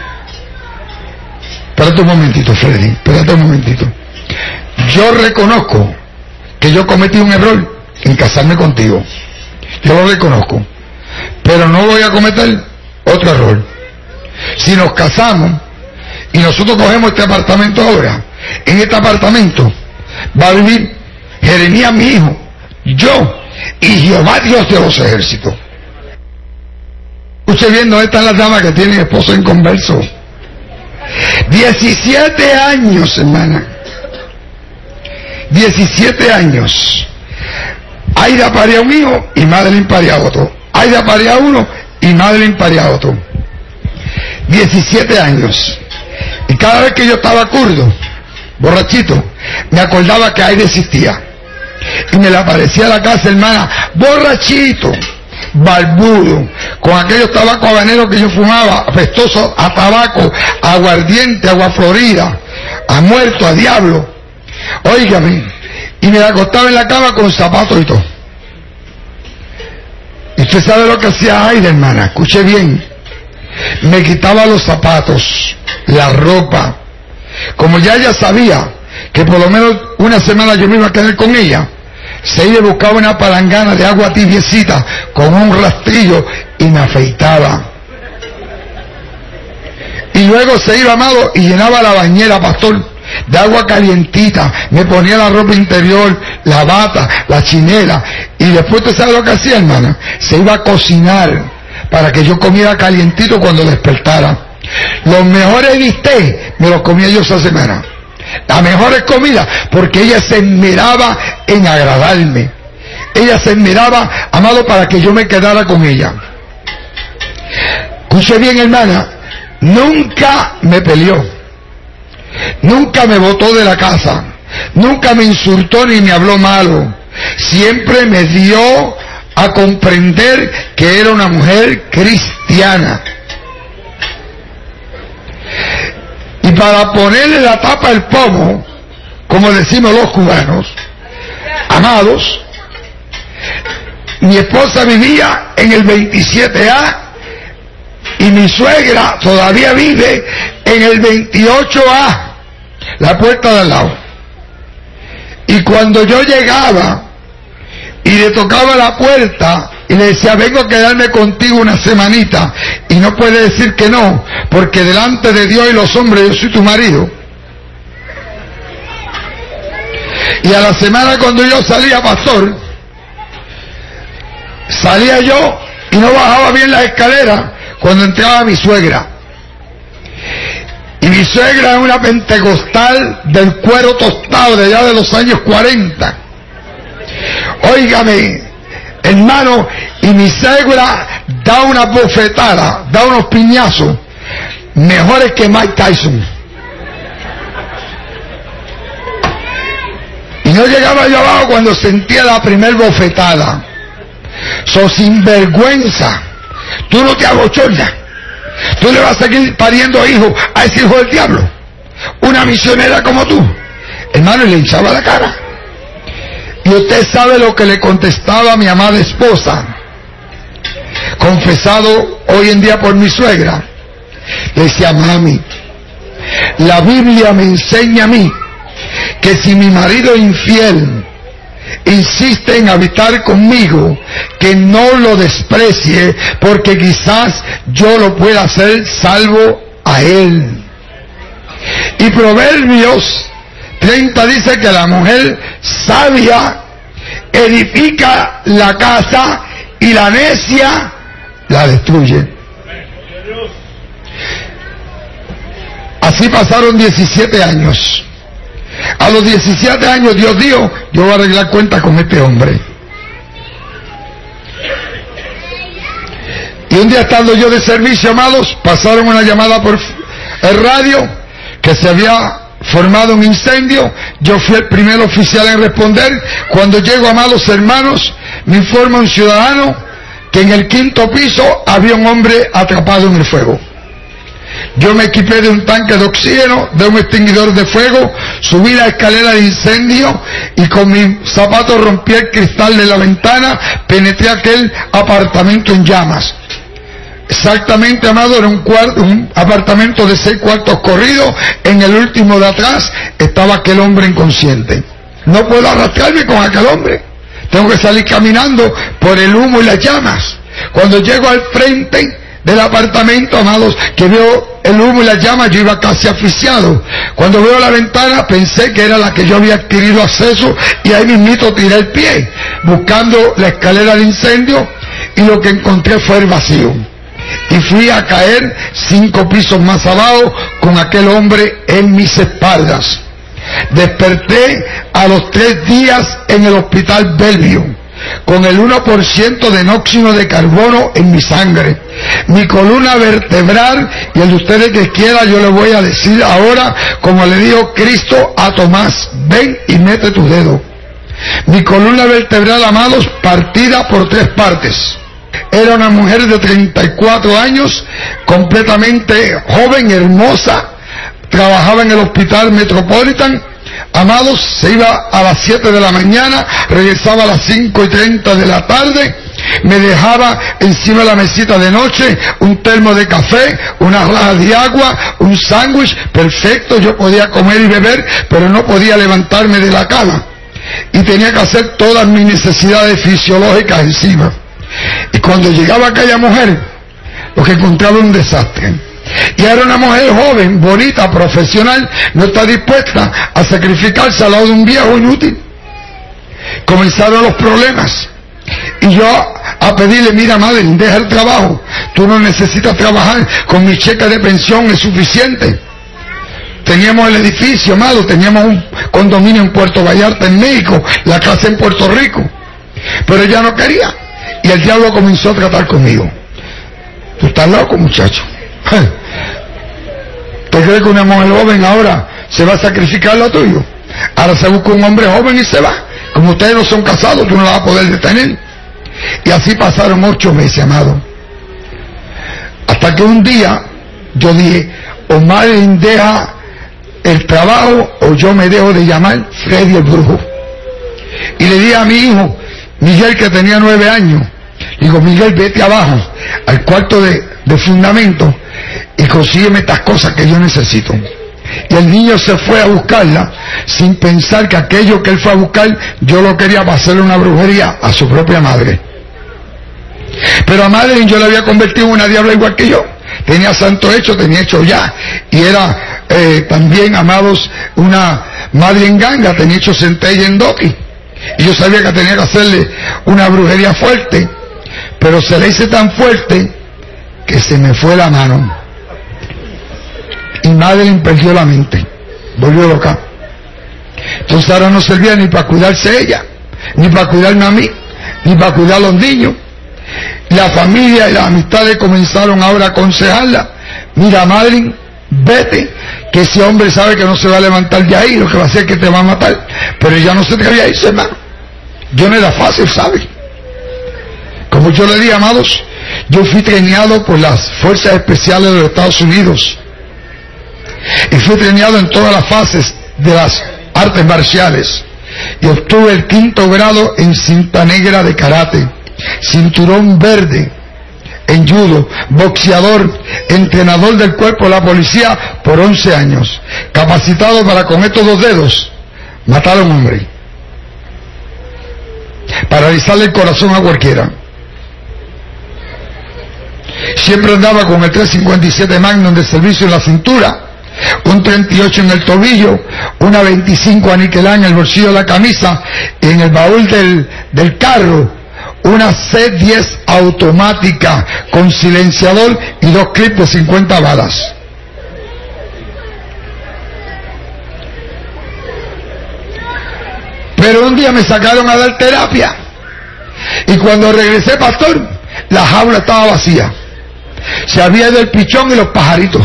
Espérate un momentito, Freddy, espérate un momentito. Yo reconozco que yo cometí un error en casarme contigo. Yo lo reconozco, pero no voy a cometer otro error. Si nos casamos y nosotros cogemos este apartamento ahora, en este apartamento va a vivir Jeremías mi hijo, yo y Jehová Dios de los ejércitos. Escuche bien, ¿dónde están las damas que tienen esposo en converso? diecisiete años, hermana. diecisiete años. Aida paría un hijo y Madeline paría otro. Aida paría uno y Madeline paría otro. diecisiete años. Y cada vez que yo estaba curdo, borrachito, me acordaba que Aida existía. Y me le aparecía a la casa, hermana, borrachito, barbudo, con aquellos tabacos habaneros que yo fumaba, apestoso a tabaco, a aguardiente, agua florida, a muerto, a diablo. Óigame, y me acostaba en la cama con zapatos y todo. Y usted sabe lo que hacía Aida, hermana, escuche bien. Me quitaba los zapatos, la ropa. Como ya ella sabía que por lo menos una semana yo me iba a quedar con ella, se iba y buscaba una palangana de agua tibiecita con un rastrillo y me afeitaba. Y luego se iba, amado, y llenaba la bañera, pastor, de agua calientita. Me ponía la ropa interior, la bata, la chinela. Y después, ¿usted sabe lo que hacía, hermana? Se iba a cocinar para que yo comiera calientito cuando despertara. Los mejores bistecs me los comía yo esa semana. Las mejores comidas, porque ella se esmeraba en agradarme. Ella se esmeraba, amado, para que yo me quedara con ella. Escuche bien, hermana, nunca me peleó, nunca me botó de la casa, nunca me insultó ni me habló malo. Siempre me dio a comprender que era una mujer cristiana. Y para ponerle la tapa al pomo, como decimos los cubanos, amados, mi esposa vivía en el veintisiete A y mi suegra todavía vive en el veintiocho A, la puerta de al lado. Y cuando yo llegaba y le tocaba la puerta y le decía, vengo a quedarme contigo una semanita, y no puede decir que no, porque delante de Dios y los hombres yo soy tu marido. Y a la semana, cuando yo salía, pastor, salía yo y no bajaba bien las escaleras cuando entraba mi suegra. Y mi suegra es una pentecostal del cuero tostado de allá de los años cuarenta. Óigame, hermano, y mi suegra da una bofetada, da unos piñazos mejores que Mike Tyson. Y no llegaba yo abajo cuando sentía la primer bofetada. So, sinvergüenza, tú no te abochornas. Tú le vas a seguir pariendo hijos a ese hijo del diablo, una misionera como tú, hermano, y le hinchaba la cara. Y usted sabe lo que le contestaba a mi amada esposa, confesado hoy en día por mi suegra. Le decía, mami, la Biblia me enseña a mí que si mi marido infiel insiste en habitar conmigo, que no lo desprecie, porque quizás yo lo pueda hacer salvo a él. Y Proverbios treinta dice que la mujer sabia edifica la casa y la necia la destruye. Así pasaron diecisiete años. A los diecisiete años Dios dijo, yo voy a arreglar cuentas con este hombre. Y un día, estando yo de servicio, amados, pasaron una llamada por el radio que se había formado un incendio. Yo fui el primer oficial en responder. Cuando llego, amados hermanos, me informa un ciudadano que en el quinto piso había un hombre atrapado en el fuego. Yo me equipé de un tanque de oxígeno, de un extinguidor de fuego, subí la escalera de incendio y con mi zapato rompí el cristal de la ventana, penetré aquel apartamento en llamas. Exactamente, amado, era un, cuarto, un apartamento de seis cuartos corridos. En el último de atrás estaba aquel hombre inconsciente. No puedo arrastrarme con aquel hombre, tengo que salir caminando por el humo y las llamas. Cuando llego al frente del apartamento, amados, que veo el humo y las llamas, yo iba casi asfixiado. Cuando veo la ventana, pensé que era la que yo había adquirido acceso, y ahí mismito tiré el pie buscando la escalera de incendio, y lo que encontré fue el vacío. Y fui a caer cinco pisos más abajo con aquel hombre en mis espaldas. Desperté a los tres días en el hospital Bellevue, con el uno por ciento de nóxido de carbono en mi sangre. Mi columna vertebral, y el de ustedes que quiera, yo le voy a decir ahora, como le dijo Cristo a Tomás, ven y mete tu dedo. Mi columna vertebral, amados, partida por tres partes. Era una mujer de treinta y cuatro años, completamente joven, hermosa, trabajaba en el hospital Metropolitan. Amados, se iba a las siete de la mañana, regresaba a las cinco y treinta de la tarde, me dejaba encima de la mesita de noche un termo de café, una raja de agua, un sándwich, perfecto, yo podía comer y beber, pero no podía levantarme de la cama. Y tenía que hacer todas mis necesidades fisiológicas encima. Y cuando llegaba aquella mujer, lo que encontraba era un desastre. Y era una mujer joven, bonita, profesional, no está dispuesta a sacrificarse al lado de un viejo inútil. Comenzaron los problemas. Y yo a pedirle, mira madre, deja el trabajo, tú no necesitas trabajar, con mi cheque de pensión es suficiente. Teníamos el edificio, amado, teníamos un condominio en Puerto Vallarta, en México, la casa en Puerto Rico. Pero ella no quería. Y el diablo comenzó a tratar conmigo. Tú estás loco, muchacho. ¿Tú crees que una mujer joven ahora se va a sacrificar lo tuyo? Ahora se busca un hombre joven y se va. Como ustedes no son casados, tú no la vas a poder detener. Y así pasaron ocho meses, amado. Hasta que un día yo dije, o Marilyn deja el trabajo o yo me dejo de llamar Freddy el brujo. Y le dije a mi hijo Miguel, que tenía nueve años, digo, Miguel, vete abajo al cuarto de, de fundamento y consígueme estas cosas que yo necesito. Y el niño se fue a buscarla sin pensar que aquello que él fue a buscar yo lo quería para hacerle una brujería a su propia madre. Pero a Madeline yo la había convertido en una diabla igual que yo. Tenía santo hecho, tenía hecho ya. Y era eh, también, amados, una Madeline ganga, tenía hecho centella en doqui. Y yo sabía que tenía que hacerle una brujería fuerte. Pero se le hice tan fuerte que se me fue la mano. Y Madeline perdió la mente. Volvió loca. Entonces ahora no servía ni para cuidarse ella, ni para cuidarme a mí, ni para cuidar a los niños. La familia y las amistades comenzaron ahora a aconsejarla: mira, Madeline, vete, que ese hombre sabe que no se va a levantar de ahí, lo que va a hacer es que te va a matar. Pero ella no se atrevía a irse, hermano. Yo no era fácil, ¿sabe? Como yo le dije, amados, yo fui treinado por las fuerzas especiales de los Estados Unidos y fui treinado en todas las fases de las artes marciales y obtuve el quinto grado en cinta negra de karate, cinturón verde en judo, boxeador, entrenador del cuerpo de la policía por once años, capacitado para con estos dos dedos matar a un hombre, paralizarle el corazón a cualquiera. Siempre andaba con el tres cincuenta y siete Magnum de servicio en la cintura, un treinta y ocho en el tobillo, una veinticinco aniquilada en el bolsillo de la camisa, y en el baúl del, del carro una C diez automática con silenciador y dos clips de cincuenta balas. Pero un día me sacaron a dar terapia y cuando regresé, pastor, la jaula estaba vacía. Se había ido el pichón y los pajaritos.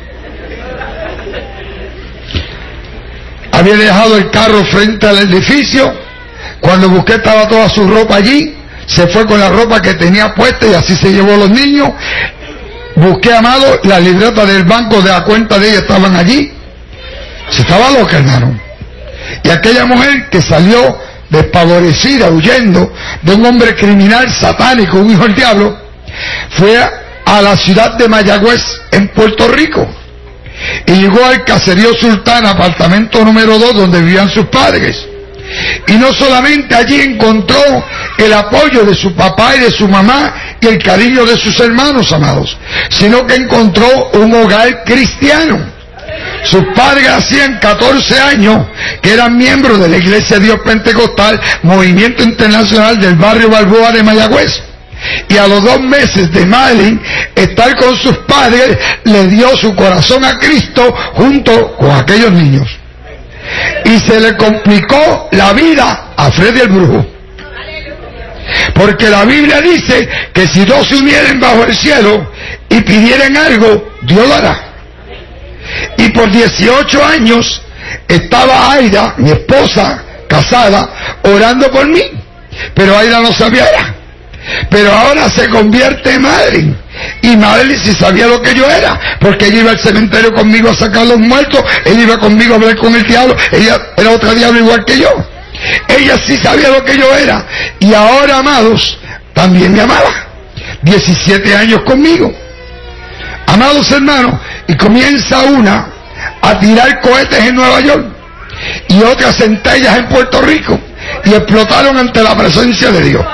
Había dejado el carro frente al edificio. Cuando busqué estaba toda su ropa allí. Se fue con la ropa que tenía puesta y así se llevó a los niños. Busqué, amado, la libreta del banco de la cuenta de ella estaban allí. Se estaba loca, hermano. Y aquella mujer que salió despavorecida, huyendo de un hombre criminal satánico, un hijo del diablo, fue a, a la ciudad de Mayagüez, en Puerto Rico, y llegó al caserío Sultán, apartamento número dos, donde vivían sus padres. Y no solamente allí encontró el apoyo de su papá y de su mamá y el cariño de sus hermanos, amados, sino que encontró un hogar cristiano. Sus padres hacían catorce años que eran miembros de la Iglesia de Dios Pentecostal, Movimiento Internacional del barrio Balboa de Mayagüez. Y a los dos meses de Madeline estar con sus padres, le dio su corazón a Cristo junto con aquellos niños. Y se le complicó la vida a Freddy el brujo. Porque la Biblia dice que si dos se unieren bajo el cielo y pidieran algo, Dios lo hará. Y por dieciocho años estaba Aida, mi esposa, casada, orando por mí. Pero Aida no sabía nada. Pero ahora se convierte en Madeline. Y Madeline sí sabía lo que yo era, porque ella iba al cementerio conmigo a sacar los muertos, ella iba conmigo a hablar con el diablo, ella era otra diablo igual que yo. Ella sí sabía lo que yo era. Y ahora, amados, también me amaba. diecisiete años conmigo. Amados hermanos, y comienza una a tirar cohetes en Nueva York y otras centellas en Puerto Rico, y explotaron ante la presencia de Dios.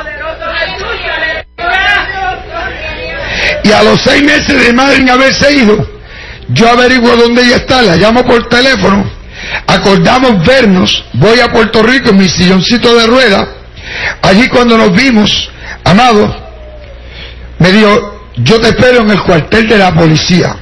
Y a los seis meses de Madeline haberse ido, yo averiguo dónde ella está, la llamo por teléfono, acordamos vernos, voy a Puerto Rico en mi silloncito de rueda. Allí cuando nos vimos, amado, me dijo: yo te espero en el cuartel de la policía.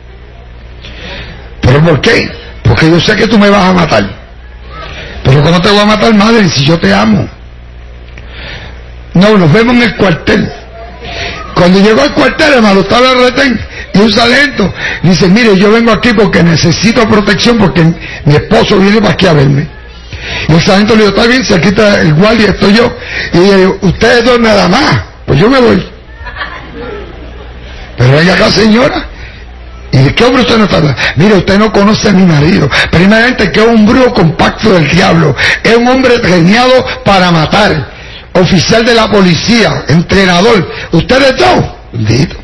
¿Pero por qué? Porque yo sé que tú me vas a matar. Pero ¿cómo te voy a matar, Madeline, si yo te amo? No, nos vemos en el cuartel. Cuando llegó al cuartel, hermano, estaba el retén y un sargento dice: mire, yo vengo aquí porque necesito protección, porque mi esposo viene para aquí a verme. Y el sargento le dijo: está bien, se quita el guardia, estoy yo. Y le digo: ustedes dos nada más, pues yo me voy. Pero venga acá, señora. ¿Y de qué hombre usted no está hablando? Mire, usted no conoce a mi marido. Primeramente, que es un brujo compacto del diablo. Es un hombre treinado para matar. Oficial de la policía, entrenador. Ustedes dos, bendito.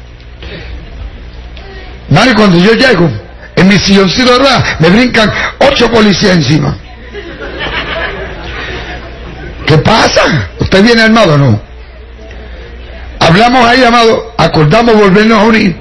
Mari, cuando yo llego, en mi silloncito de ruedas, me brincan ocho policías encima. ¿Qué pasa? ¿Usted viene armado o no? hablamos ahí, amado, acordamos volvernos a unir.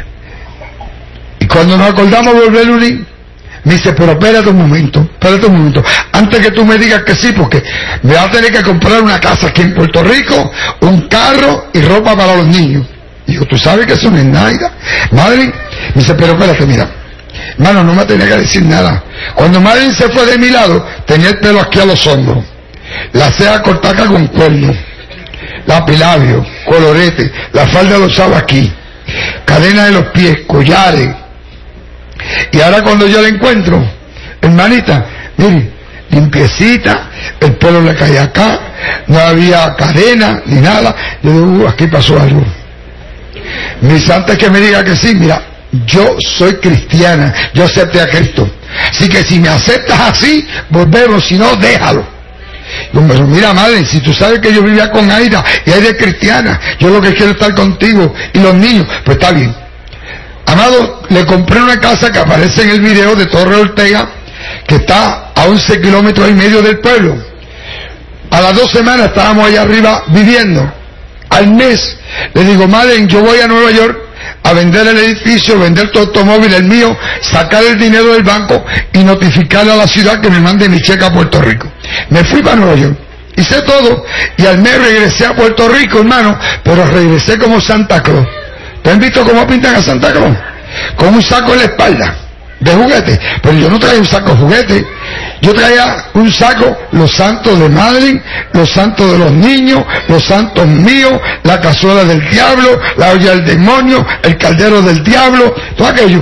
Y cuando nos acordamos volver a unir, me dice, pero espérate un momento, espérate un momento, antes que tú me digas que sí, porque me vas a tener que comprar una casa aquí en Puerto Rico, un carro y ropa para los niños. Digo, tú sabes que eso no es nada, madre. Me dice, pero espérate, mira, hermano, no me tenía que decir nada. Cuando Madre se fue de mi lado, tenía el pelo aquí a los hombros, la ceja cortada con cuernos, lapilabio, colorete, la falda lo usaba aquí, cadena de los pies, collares. Y ahora cuando yo la encuentro, hermanita, mire, limpiecita, el pelo le caía acá, no había cadena ni nada. Yo digo, uh, aquí pasó algo. Me dice, antes que me diga que sí, mira, yo soy cristiana, yo acepté a Cristo, así que si me aceptas así, volvemos, si no, déjalo. Yo, pero mira, madre, si tú sabes que yo vivía con Aida y Aida es cristiana, yo lo que quiero es estar contigo y los niños, pues está bien. Amado, le compré una casa que aparece en el video de Torre Ortega, que está a once kilómetros y medio del pueblo. A las dos semanas estábamos allá arriba viviendo. Al mes le digo, madre, yo voy a Nueva York a vender el edificio, vender tu automóvil, el mío, sacar el dinero del banco y notificarle a la ciudad que me mande mi cheque a Puerto Rico. Me fui para Nueva York, hice todo y al mes regresé a Puerto Rico, hermano, pero regresé como Santa Claus. ¿Te han visto cómo pintan a Santa Claus? Con un saco en la espalda de juguete. Pero yo no traía un saco de juguete, yo traía un saco, los santos de Madrid, los santos de los niños, los santos míos, la cazuela del diablo, la olla del demonio, el caldero del diablo, todo aquello.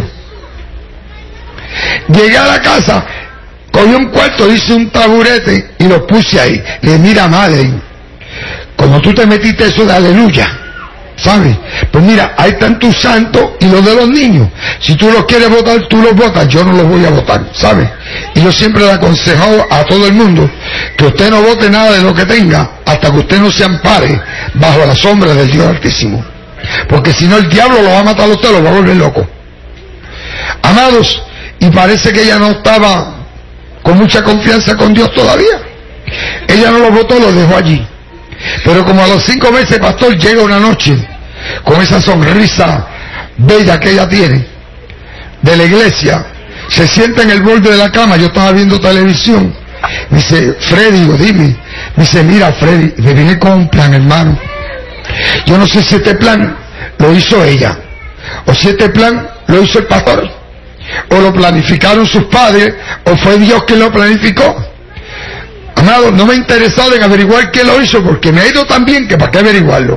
Llegué a la casa, cogí un cuarto, hice un taburete y lo puse ahí. Le dije, mira, madre, como tú te metiste eso de aleluya, ¿sabes? Pues mira, ahí están tus santos y los de los niños. Si tú los quieres votar, tú los votas, yo no los voy a votar, ¿sabes? Y yo siempre le he aconsejado a todo el mundo que usted no vote nada de lo que tenga hasta que usted no se ampare bajo la sombra del Dios Altísimo. Porque si no, el diablo lo va a matar a usted, lo va a volver loco. Amados, y parece que ella no estaba con mucha confianza con Dios todavía. Ella no lo votó, lo dejó allí. Pero como a los cinco meses, pastor, llega una noche con esa sonrisa bella que ella tiene de la iglesia, se sienta en el borde de la cama, yo estaba viendo televisión, me dice, Freddy, digo, dime, me dice, mira, Freddy, me vine con un plan, hermano, yo no sé si este plan lo hizo ella, o si este plan lo hizo el pastor, o lo planificaron sus padres, o fue Dios quien lo planificó. Amado, no me he interesado en averiguar quién lo hizo, porque me ha ido tan bien que para qué averiguarlo.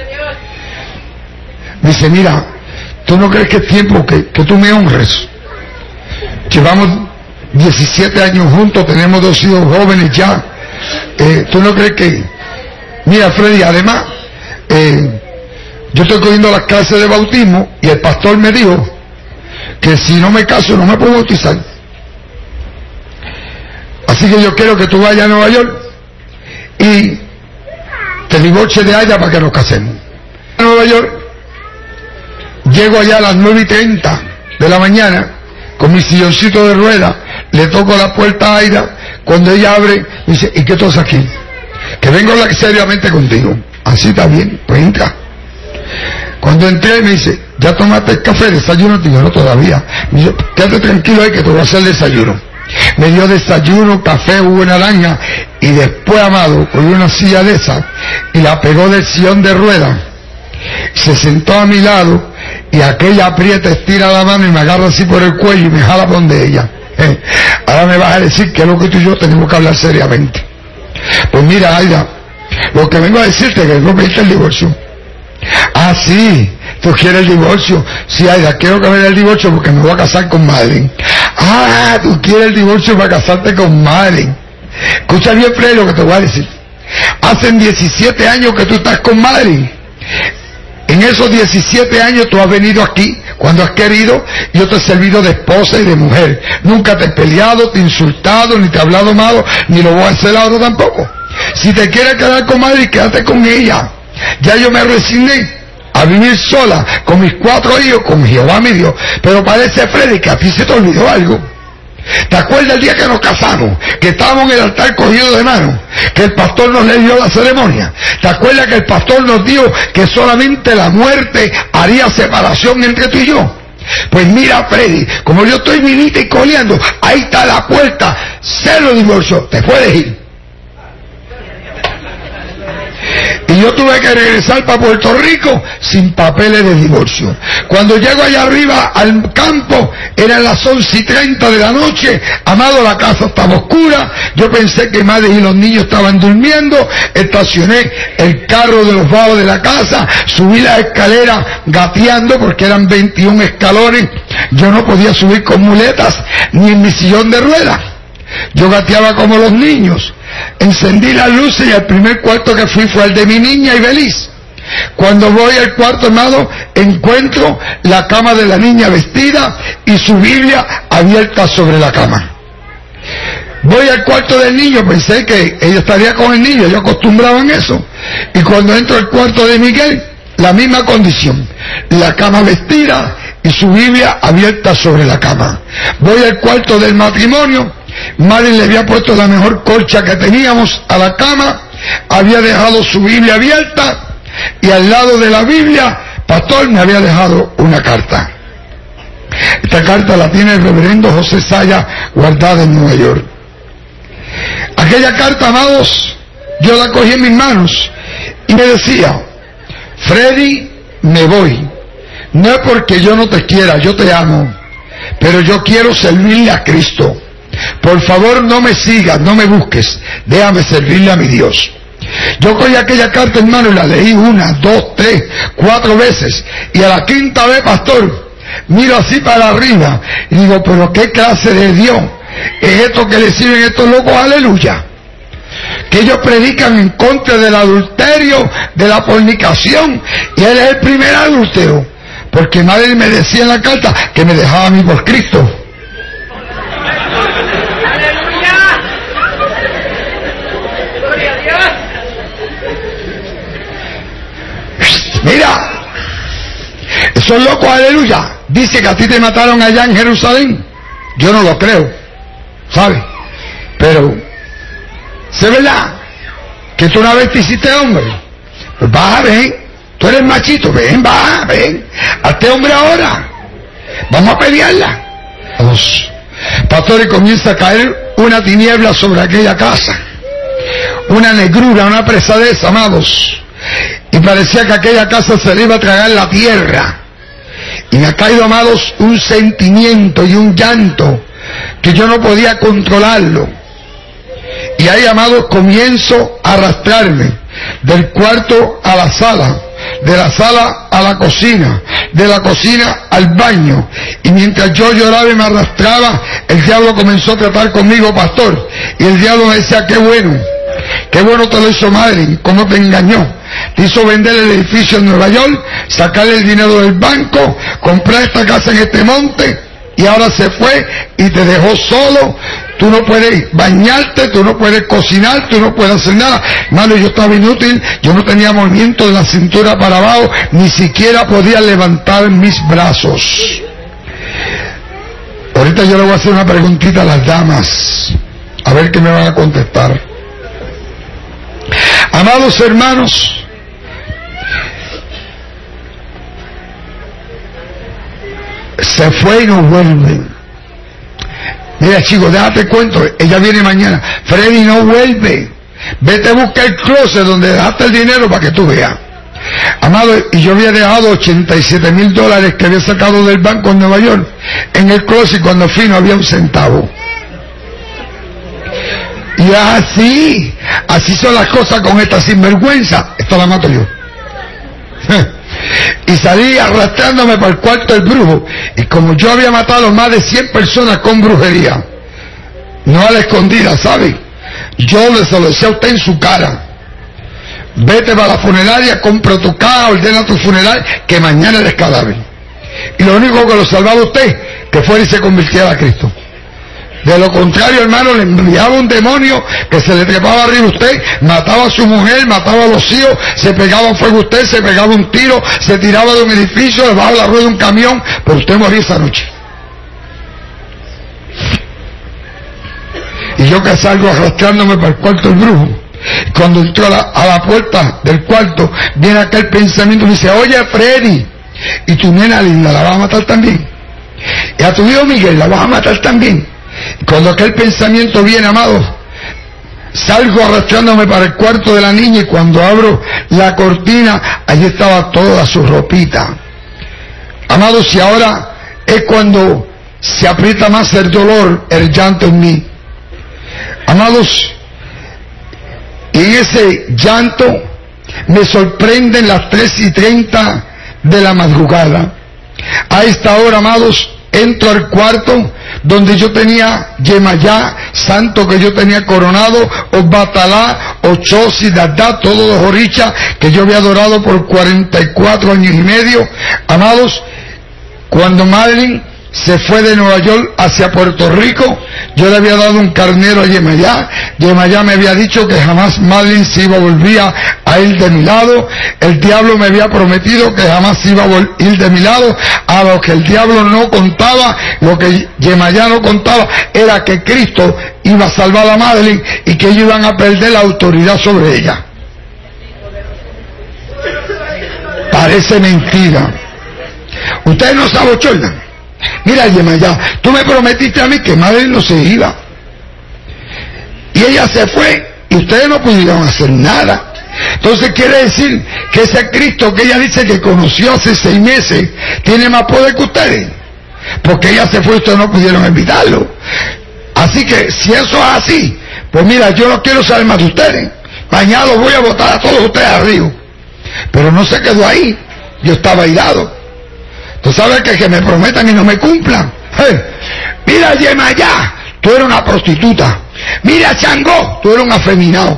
Me dice, mira, ¿tú no crees que es tiempo que, que tú me honres? Llevamos diecisiete años juntos, tenemos dos hijos jóvenes ya. Eh, ¿Tú no crees que...? Mira, Freddy, además, eh, yo estoy cogiendo las clases de bautismo y el pastor me dijo que si no me caso no me puedo bautizar. Así que yo quiero que tú vayas a Nueva York y te divorcies de allá para que nos casemos. A Nueva York, llego allá a las nueve y treinta de la mañana con mi silloncito de rueda, le toco la puerta a Aida, cuando ella abre, me dice, ¿y qué tú haces aquí? Que vengo a hablar seriamente contigo. Así está bien, pues entra. Cuando entré me dice, ¿ya tomaste el café, desayuno? Digo, no, todavía. Me dice, quédate tranquilo ahí que te voy a hacer el desayuno. Me dio desayuno, café, jugo de naranja, y después, amado, cogió una silla de esa y la pegó del sillón de ruedas, se sentó a mi lado y aquella aprieta, estira la mano y me agarra así por el cuello y me jala por donde ella. Eh, ahora me vas a decir que es lo que tú y yo tenemos que hablar seriamente. Pues mira, Aida, lo que vengo a decirte es que no pediste el divorcio. Ah, sí, tú quieres el divorcio. Sí, Aida, quiero que me dé el divorcio porque me voy a casar con Madeline. Ah, tú quieres el divorcio para casarte con Madeline. Escucha bien, Freddy, lo que te voy a decir. Hacen diecisiete años que tú estás con Madeline. En esos diecisiete años tú has venido aquí cuando has querido, yo te he servido de esposa y de mujer. Nunca te he peleado, te he insultado, ni te he hablado malo, ni lo voy a hacer ahora tampoco. Si te quieres quedar con Madeline, quédate con ella. Ya yo me resigné a vivir sola con mis cuatro hijos, con Jehová mi Dios. Pero parece, Freddy, que a ti se te olvidó algo. ¿Te acuerdas el día que nos casamos? Que estábamos en el altar cogidos de mano, que el pastor nos leyó la ceremonia. ¿Te acuerdas que el pastor nos dijo que solamente la muerte haría separación entre tú y yo? Pues mira, Freddy, como yo estoy vivita y coleando, ahí está la puerta, cero divorcio, te puedes ir. Y yo tuve que regresar para Puerto Rico sin papeles de divorcio. Cuando llego allá arriba al campo, eran las once y treinta de la noche. Amado, la casa estaba oscura. Yo pensé que madre y los niños estaban durmiendo. Estacioné el carro de los bajos de la casa, subí la escalera gateando porque eran veintiún escalones. Yo no podía subir con muletas ni en mi sillón de ruedas. Yo gateaba como los niños. Encendí las luces y el primer cuarto que fui fue el de mi niña Ibeliz. Cuando voy al cuarto, hermano, encuentro la cama de la niña vestida y su Biblia abierta sobre la cama. Voy al cuarto del niño, pensé que ella estaría con el niño, yo acostumbraba en eso. Y cuando entro al cuarto de Miguel, la misma condición, la cama vestida y su Biblia abierta sobre la cama. Voy al cuarto del matrimonio. Marilyn le había puesto la mejor colcha que teníamos a la cama, había dejado su Biblia abierta y al lado de la Biblia, pastor, me había dejado una carta. Esta carta la tiene el reverendo José Saya guardada en Nueva York. Aquella carta, amados, yo la cogí en mis manos y me decía: Freddy, me voy. No es porque yo no te quiera, yo te amo, pero yo quiero servirle a Cristo. Por favor, no me sigas, no me busques, déjame servirle a mi Dios. Yo cogí aquella carta, hermano, y la leí una, dos, tres, cuatro veces, y a la quinta vez, pastor, miro así para arriba y digo: pero qué clase de Dios es esto que le sirven estos locos, aleluya, que ellos predican en contra del adulterio, de la fornicación, y él es el primer adúltero, porque madre me decía en la carta que me dejaba a mí por Cristo. Mira, esos locos, aleluya, dice que a ti te mataron allá en Jerusalén. Yo no lo creo, ¿sabes? Pero, ¿sé verdad? Que tú una vez te hiciste hombre. Pues baja, ven. Tú eres machito, ven, baja, ven. Hazte hombre ahora. Vamos a pelearla. Vamos. Pastor, y comienza a caer una tiniebla sobre aquella casa. Una negrura, una pesadez, amados. Y parecía que aquella casa se le iba a tragar la tierra. Y me ha caído, amados, un sentimiento y un llanto que yo no podía controlarlo. Y ahí, amados, comienzo a arrastrarme del cuarto a la sala, de la sala a la cocina, de la cocina al baño. Y mientras yo lloraba y me arrastraba, el diablo comenzó a tratar conmigo, pastor. Y el diablo me decía: qué bueno, qué bueno te lo hizo madre, cómo te engañó. Te hizo vender el edificio en Nueva York, sacarle el dinero del banco, comprar esta casa en este monte, y ahora se fue y te dejó solo. Tú no puedes bañarte, tú no puedes cocinar, tú no puedes hacer nada. Hermano, yo estaba inútil, yo no tenía movimiento de la cintura para abajo, ni siquiera podía levantar mis brazos. Ahorita yo le voy a hacer una preguntita a las damas, a ver qué me van a contestar. Amados hermanos, se fue y no vuelve. Mira, chicos, déjate cuento, ella viene mañana. Freddy, no vuelve. Vete a buscar el closet donde dejaste el dinero para que tú veas. Amado, y yo había dejado ochenta y siete mil dólares que había sacado del banco en Nueva York en el closet. Cuando fui no había un centavo. Y así, así son las cosas con esta sinvergüenza. Esto la mato yo. Y salí arrastrándome para el cuarto del brujo. Y como yo había matado más de cien personas con brujería, no a la escondida, ¿sabe? Yo le se lo decía a usted en su cara: vete para la funeraria, compra tu caja, ordena tu funeral, que mañana eres cadáver. Y lo único que lo salvaba a usted, que fuera y se convirtiera a Cristo. De lo contrario, hermano, le enviaba un demonio que se le trepaba arriba a usted, mataba a su mujer, mataba a los hijos, se pegaba a fuego a usted, se pegaba un tiro, se tiraba de un edificio, debajo de la rueda de un camión, pero usted moría esa noche. Y yo que salgo arrastrándome para el cuarto del brujo. Cuando entró a la, a la puerta del cuarto, viene aquel pensamiento y dice, oye Freddy, y tu nena linda la vas a matar también. Y a tu hijo Miguel la vas a matar también. Y cuando aquel pensamiento viene, amados, salgo arrastrándome para el cuarto de la niña y cuando abro la cortina, allí estaba toda su ropita. Amados, y ahora es cuando se aprieta más el dolor, el llanto en mí. Amados, y en ese llanto me sorprenden las tres y treinta de la madrugada. A esta hora, amados, entro al cuarto donde yo tenía Yemayá, santo que yo tenía coronado, o Batalá, o Chosi, Dadá, todos los orichas que yo había adorado por cuarenta y cuatro años y medio. Amados, cuando Madeline se fue de Nueva York hacia Puerto Rico, yo le había dado un carnero a Yemayá. Yemayá me había dicho que jamás Madeline se iba a volver a ir de mi lado. El diablo me había prometido que jamás iba a ir de mi lado. A lo que el diablo no contaba, lo que Yemayá no contaba, era que Cristo iba a salvar a Madeline y que ellos iban a perder la autoridad sobre ella. Parece mentira. Ustedes no saben, Chordan. Mira, Yemayá, tú me prometiste a mí que Madeline no se iba. Y ella se fue y ustedes no pudieron hacer nada. Entonces quiere decir que ese Cristo que ella dice que conoció hace seis meses tiene más poder que ustedes. Porque ella se fue y ustedes no pudieron evitarlo. Así que si eso es así, pues mira, yo no quiero saber más de ustedes. Mañana los voy a botar a todos ustedes arriba. Pero no se quedó ahí. Yo estaba airado. Tú sabes que, que me prometan y no me cumplan. Hey, mira Yemayá, tú eres una prostituta. Mira Changó, tú eres un afeminado.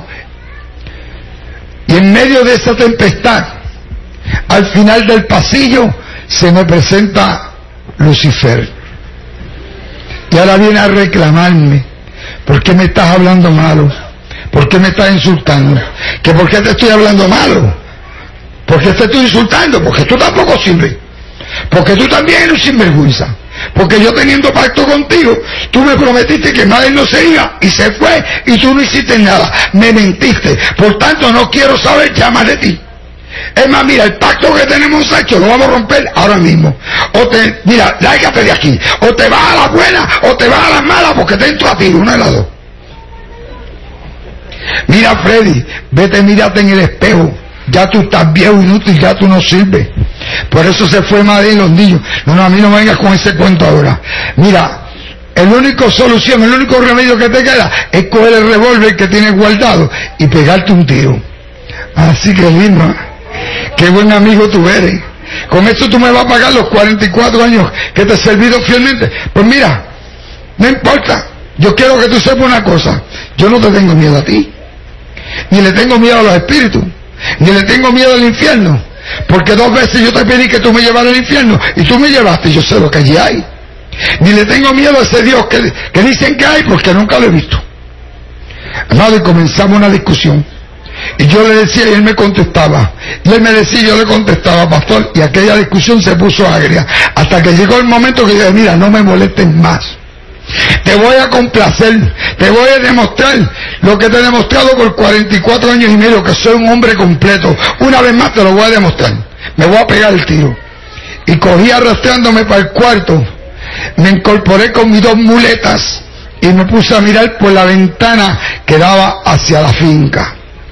Y en medio de esa tempestad, al final del pasillo, se me presenta Lucifer. Y ahora viene a reclamarme. ¿Por qué me estás hablando malo? ¿Por qué me estás insultando? ¿Que por qué te estoy hablando malo? ¿Por qué te estoy insultando? Porque tú tampoco sirves. Porque tú también eres un sinvergüenza. Porque yo teniendo pacto contigo, tú me prometiste que Madre no se iba y se fue y tú no hiciste nada. Me mentiste. Por tanto, no quiero saber ya más de ti. Es más, mira, el pacto que tenemos hecho lo vamos a romper ahora mismo. O te, mira, lárgate de aquí. O te vas a la buena o te vas a la mala porque te entro a ti, una de las dos. Mira, Freddy, vete, mírate en el espejo. Ya tú estás viejo, inútil, ya tú no sirves. Por eso se fue Madre y los niños. No, no, a mí no me vengas con ese cuento ahora. Mira, el único solución, el único remedio que te queda es coger el revólver que tienes guardado y pegarte un tiro. Así que lindo, qué buen amigo tú eres. Con esto tú me vas a pagar los cuarenta y cuatro años que te he servido fielmente. Pues mira, no importa. Yo quiero que tú sepas una cosa. Yo no te tengo miedo a ti. Ni le tengo miedo a los espíritus. Ni le tengo miedo al infierno. Porque dos veces yo te pedí que tú me llevaras al infierno y tú me llevaste, yo sé lo que allí hay. Ni le tengo miedo a ese Dios que, que dicen que hay porque nunca lo he visto. Amado, y comenzamos una discusión. Y yo le decía y él me contestaba. Y él me decía y yo le contestaba, pastor. Y aquella discusión se puso agria. Hasta que llegó el momento que yo dije, mira, no me molestes más. Te voy a complacer, te voy a demostrar lo que te he demostrado por cuarenta y cuatro años y medio, que soy un hombre completo. Una vez más te lo voy a demostrar. Me voy a pegar el tiro. Y cogí arrastrándome para el cuarto. Me incorporé con mis dos muletas y me puse a mirar por la ventana que daba hacia la finca.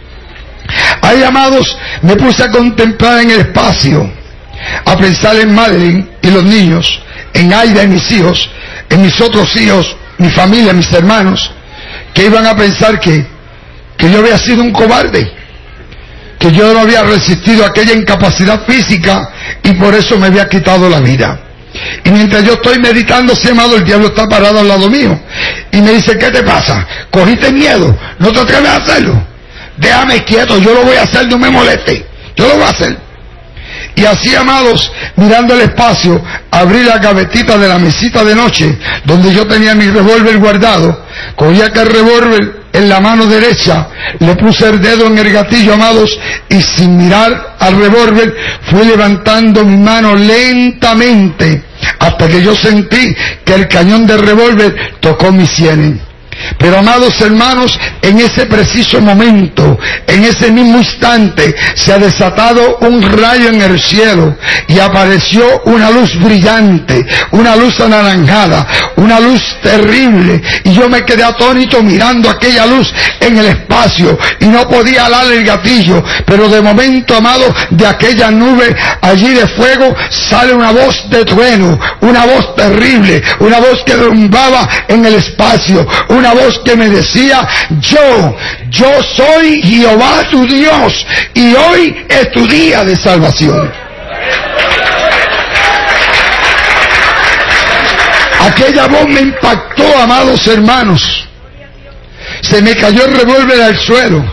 Ahí, amados, me puse a contemplar en el espacio, a pensar en Madeline y los niños, en Aida y mis hijos, en mis otros hijos, mi familia, mis hermanos, que iban a pensar que, que yo había sido un cobarde, que yo no había resistido a aquella incapacidad física y por eso me había quitado la vida. Y mientras yo estoy meditando, si amado, el diablo está parado al lado mío y me dice, ¿qué te pasa? ¿Cogiste miedo? ¿No te atreves a hacerlo? Déjame quieto, yo lo voy a hacer, no me moleste, yo lo voy a hacer. Y así, amados, mirando el espacio, abrí la gavetita de la mesita de noche, donde yo tenía mi revólver guardado, cogí aquel revólver en la mano derecha, le puse el dedo en el gatillo, amados, y sin mirar al revólver, fui levantando mi mano lentamente, hasta que yo sentí que el cañón del revólver tocó mis sienes. Pero amados hermanos, en ese preciso momento, en ese mismo instante, se ha desatado un rayo en el cielo y apareció una luz brillante, una luz anaranjada, una luz terrible, y yo me quedé atónito mirando aquella luz en el espacio y no podía alar el gatillo. Pero de momento, amado, de aquella nube allí de fuego sale una voz de trueno, una voz terrible, una voz que derrumbaba en el espacio, una voz que me decía: yo, yo soy Jehová tu Dios, y hoy es tu día de salvación. Aquella voz me impactó, amados hermanos. Se me cayó el revólver al suelo.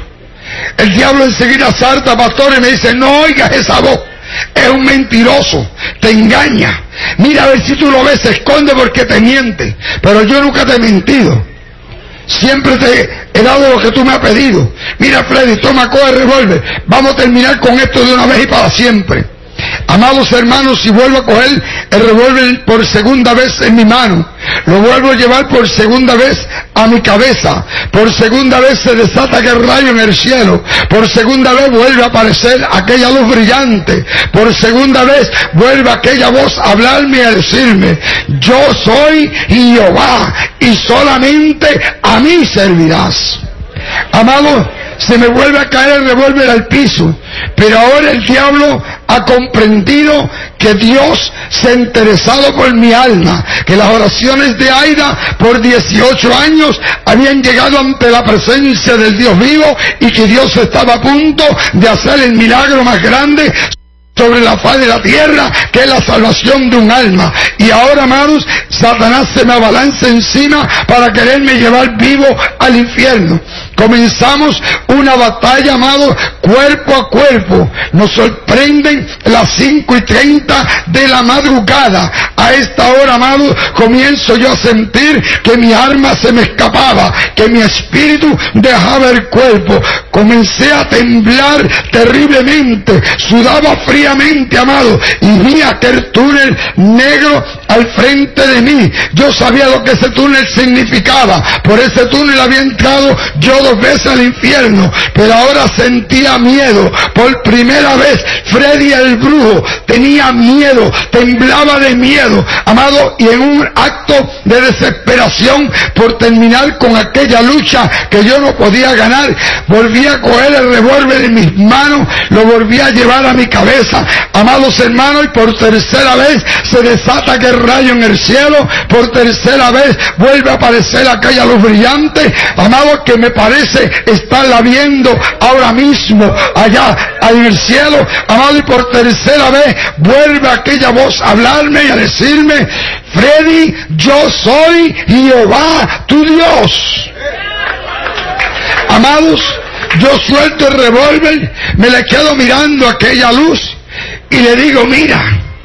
El diablo enseguida salta, pastor, y me dice: no oigas esa voz, es un mentiroso, te engaña. Mira a ver si tú lo ves, se esconde porque te miente. Pero yo nunca te he mentido. Siempre te he dado lo que tú me has pedido. Mira, Freddy, toma, coge el revólver. Vamos a terminar con esto de una vez y para siempre. Amados hermanos, si vuelvo a coger el revólver por segunda vez en mi mano, lo vuelvo a llevar por segunda vez a mi cabeza, por segunda vez se desata aquel rayo en el cielo, por segunda vez vuelve a aparecer aquella luz brillante, por segunda vez vuelve aquella voz a hablarme y a decirme: yo soy Jehová y solamente a mí servirás. Amado, se me vuelve a caer el revólver al piso, pero ahora el diablo ha comprendido que Dios se ha interesado por mi alma, que las oraciones de Aida por dieciocho años habían llegado ante la presencia del Dios vivo y que Dios estaba a punto de hacer el milagro más grande sobre la faz de la tierra, que es la salvación de un alma. Y ahora, amados, Satanás se me abalanza encima para quererme llevar vivo al infierno. Comenzamos una batalla, amados, cuerpo a cuerpo. Nos sorprenden las cinco y treinta de la madrugada. A esta hora, amados, comienzo yo a sentir que mi alma se me escapaba, que mi espíritu dejaba el cuerpo. Comencé a temblar terriblemente, sudaba fríamente, amado, y vi aquel túnel negro al frente de mí. Yo sabía lo que ese túnel significaba. Por ese túnel había entrado yo dos veces al infierno, pero ahora sentía miedo. Por primera vez, Freddy el brujo tenía miedo, temblaba de miedo, amado, y en un acto de desesperación por terminar con aquella lucha que yo no podía ganar, volví a coger el revólver en mis manos, lo volví a llevar a mi cabeza, amados hermanos, y por tercera vez se desata aquel rayo en el cielo. Por tercera vez vuelve a aparecer aquella luz brillante, amados, que me parece estarla viendo ahora mismo allá en el cielo, amado, y por tercera vez vuelve aquella voz a hablarme y a decirme: Freddy, yo soy Jehová tu Dios. Amados, yo suelto el revólver, me le quedo mirando aquella luz y le digo: mira,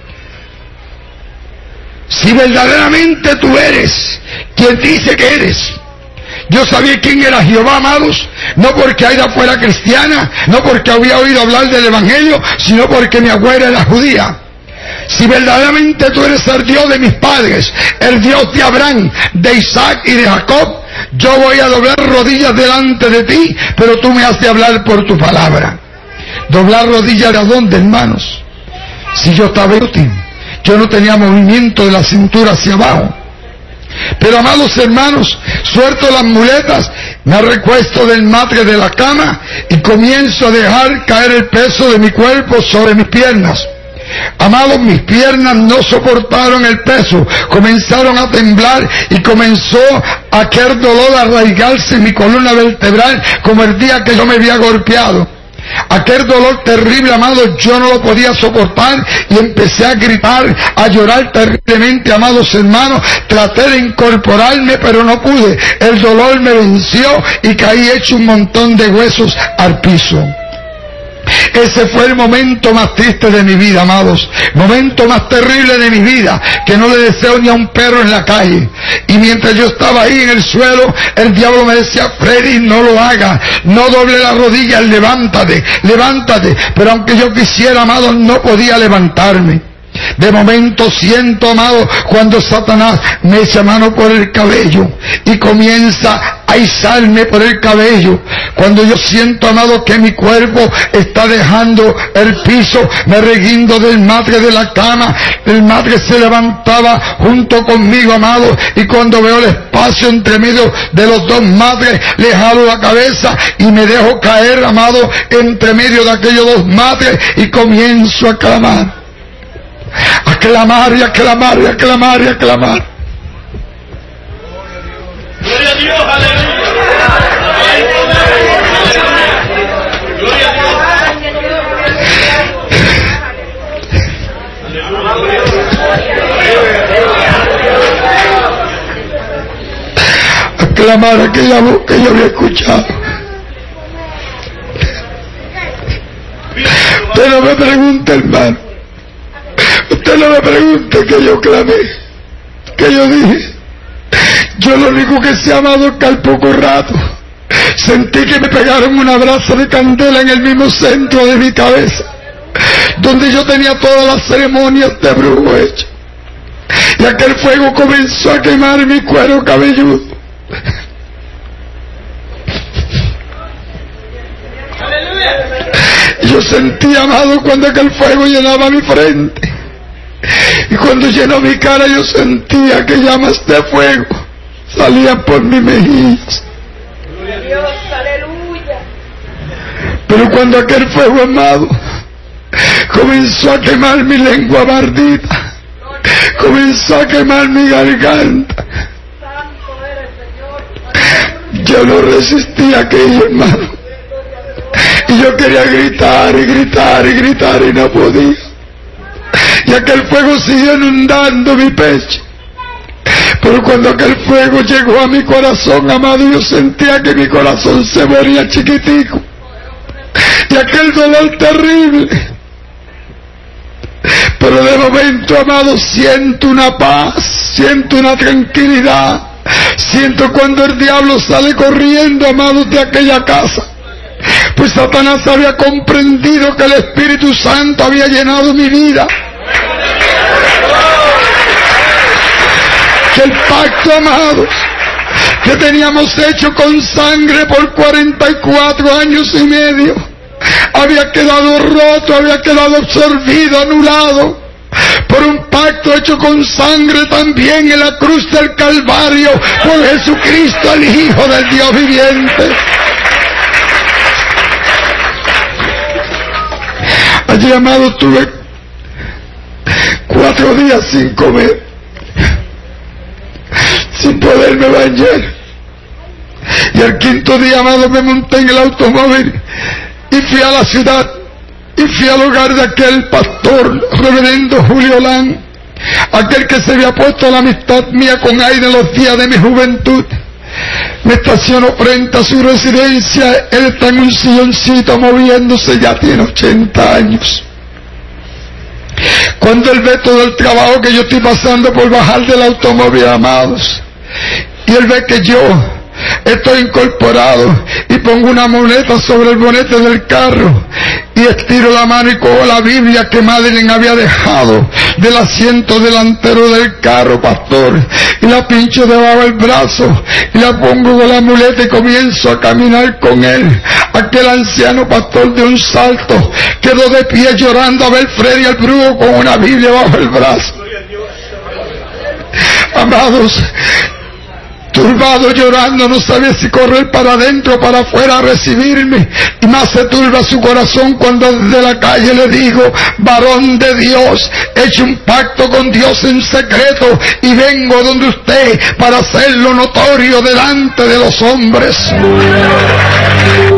si verdaderamente tú eres quien dice que eres. Yo sabía quién era Jehová, amados, no porque Aida fuera cristiana, no porque había oído hablar del evangelio, sino porque mi abuela era judía. Si verdaderamente tú eres el Dios de mis padres, el Dios de Abraham, de Isaac y de Jacob, yo voy a doblar rodillas delante de ti, pero tú me has de hablar por tu palabra. ¿Doblar rodillas de dónde, hermanos? Si yo estaba útil, yo no tenía movimiento de la cintura hacia abajo. Pero, amados hermanos, suelto las muletas, me recuesto del matre de la cama y comienzo a dejar caer el peso de mi cuerpo sobre mis piernas. Amados, mis piernas no soportaron el peso, comenzaron a temblar y comenzó aquel dolor a arraigarse en mi columna vertebral como el día que yo me había golpeado. Aquel dolor terrible, amado, yo no lo podía soportar y empecé a gritar, a llorar terriblemente, amados hermanos. Traté de incorporarme, pero no pude. El dolor me venció y caí hecho un montón de huesos al piso. Ese fue el momento más triste de mi vida, amados. Momento más terrible de mi vida, que no le deseo ni a un perro en la calle. Y mientras yo estaba ahí en el suelo, el diablo me decía: Freddy, no lo hagas, no doble las rodillas, levántate, levántate. Pero aunque yo quisiera, amados, no podía levantarme. De momento siento, amado, cuando Satanás me echa mano por el cabello y comienza a izarme por el cabello. Cuando yo siento, amado, que mi cuerpo está dejando el piso, me reguindo del madre de la cama. El madre se levantaba junto conmigo, amado, y cuando veo el espacio entre medio de los dos madres, le jalo la cabeza y me dejo caer, amado, entre medio de aquellos dos madres, y comienzo a clamar, a clamar y a clamar y a clamar y a clamar. Gloria a Dios, aleluya. Gloria a Dios. A clamar aquella voz que yo había escuchado. Usted no me pregunte, hermano. Usted no me pregunte que yo clamé, que yo dije. Yo lo único que sé, amado, es que al poco rato sentí que me pegaron un abrazo de candela en el mismo centro de mi cabeza, donde yo tenía todas las ceremonias de brujo hechas. Y aquel fuego comenzó a quemar mi cuero cabelludo. Yo sentí, amado, cuando aquel fuego llenaba mi frente. Y cuando llenó mi cara, yo sentía que llamas de fuego salían por mis mejillas. Dios, aleluya. Pero cuando aquel fuego, amado, comenzó a quemar mi lengua bardita, comenzó a quemar mi garganta, yo no resistí aquello, hermano. Y yo quería gritar y gritar y gritar y no podía. Y aquel fuego siguió inundando mi pecho. Pero cuando aquel fuego llegó a mi corazón, amado, yo sentía que mi corazón se moría chiquitico. Y aquel dolor terrible. Pero de momento, amado, siento una paz, siento una tranquilidad. Siento cuando el diablo sale corriendo, amado, de aquella casa. Pues Satanás había comprendido que el Espíritu Santo había llenado mi vida. Que el pacto, amados, que teníamos hecho con sangre por cuarenta y cuatro años y medio, había quedado roto, había quedado absorbido, anulado, por un pacto hecho con sangre también en la cruz del Calvario, por Jesucristo, el Hijo del Dios viviente. Allí, amado, tuve cuatro días sin comer, sin poderme bañar. Y al quinto día, amado, me monté en el automóvil y fui a la ciudad y fui al hogar de aquel pastor, reverendo Julio Lán, aquel que se había puesto la amistad mía con aire en los días de mi juventud. Me estaciono frente a su residencia. Él está en un silloncito moviéndose, ya tiene ochenta años. Cuando él ve todo el trabajo que yo estoy pasando por bajar del automóvil, amados, y él ve que yo estoy incorporado y pongo una moneda sobre el bonete del carro y estiro la mano y cojo la Biblia que Madeline había dejado del asiento delantero del carro, pastor, y la pincho debajo del brazo y la pongo con la muleta y comienzo a caminar con él. Aquel anciano pastor de un salto quedó de pie llorando a ver Freddy el brujo con una Biblia bajo el brazo. Amados, turbado, llorando, no sabía si correr para adentro o para afuera a recibirme. Y más se turba su corazón cuando desde la calle le digo: varón de Dios, he hecho un pacto con Dios en secreto y vengo donde usted para hacerlo notorio delante de los hombres.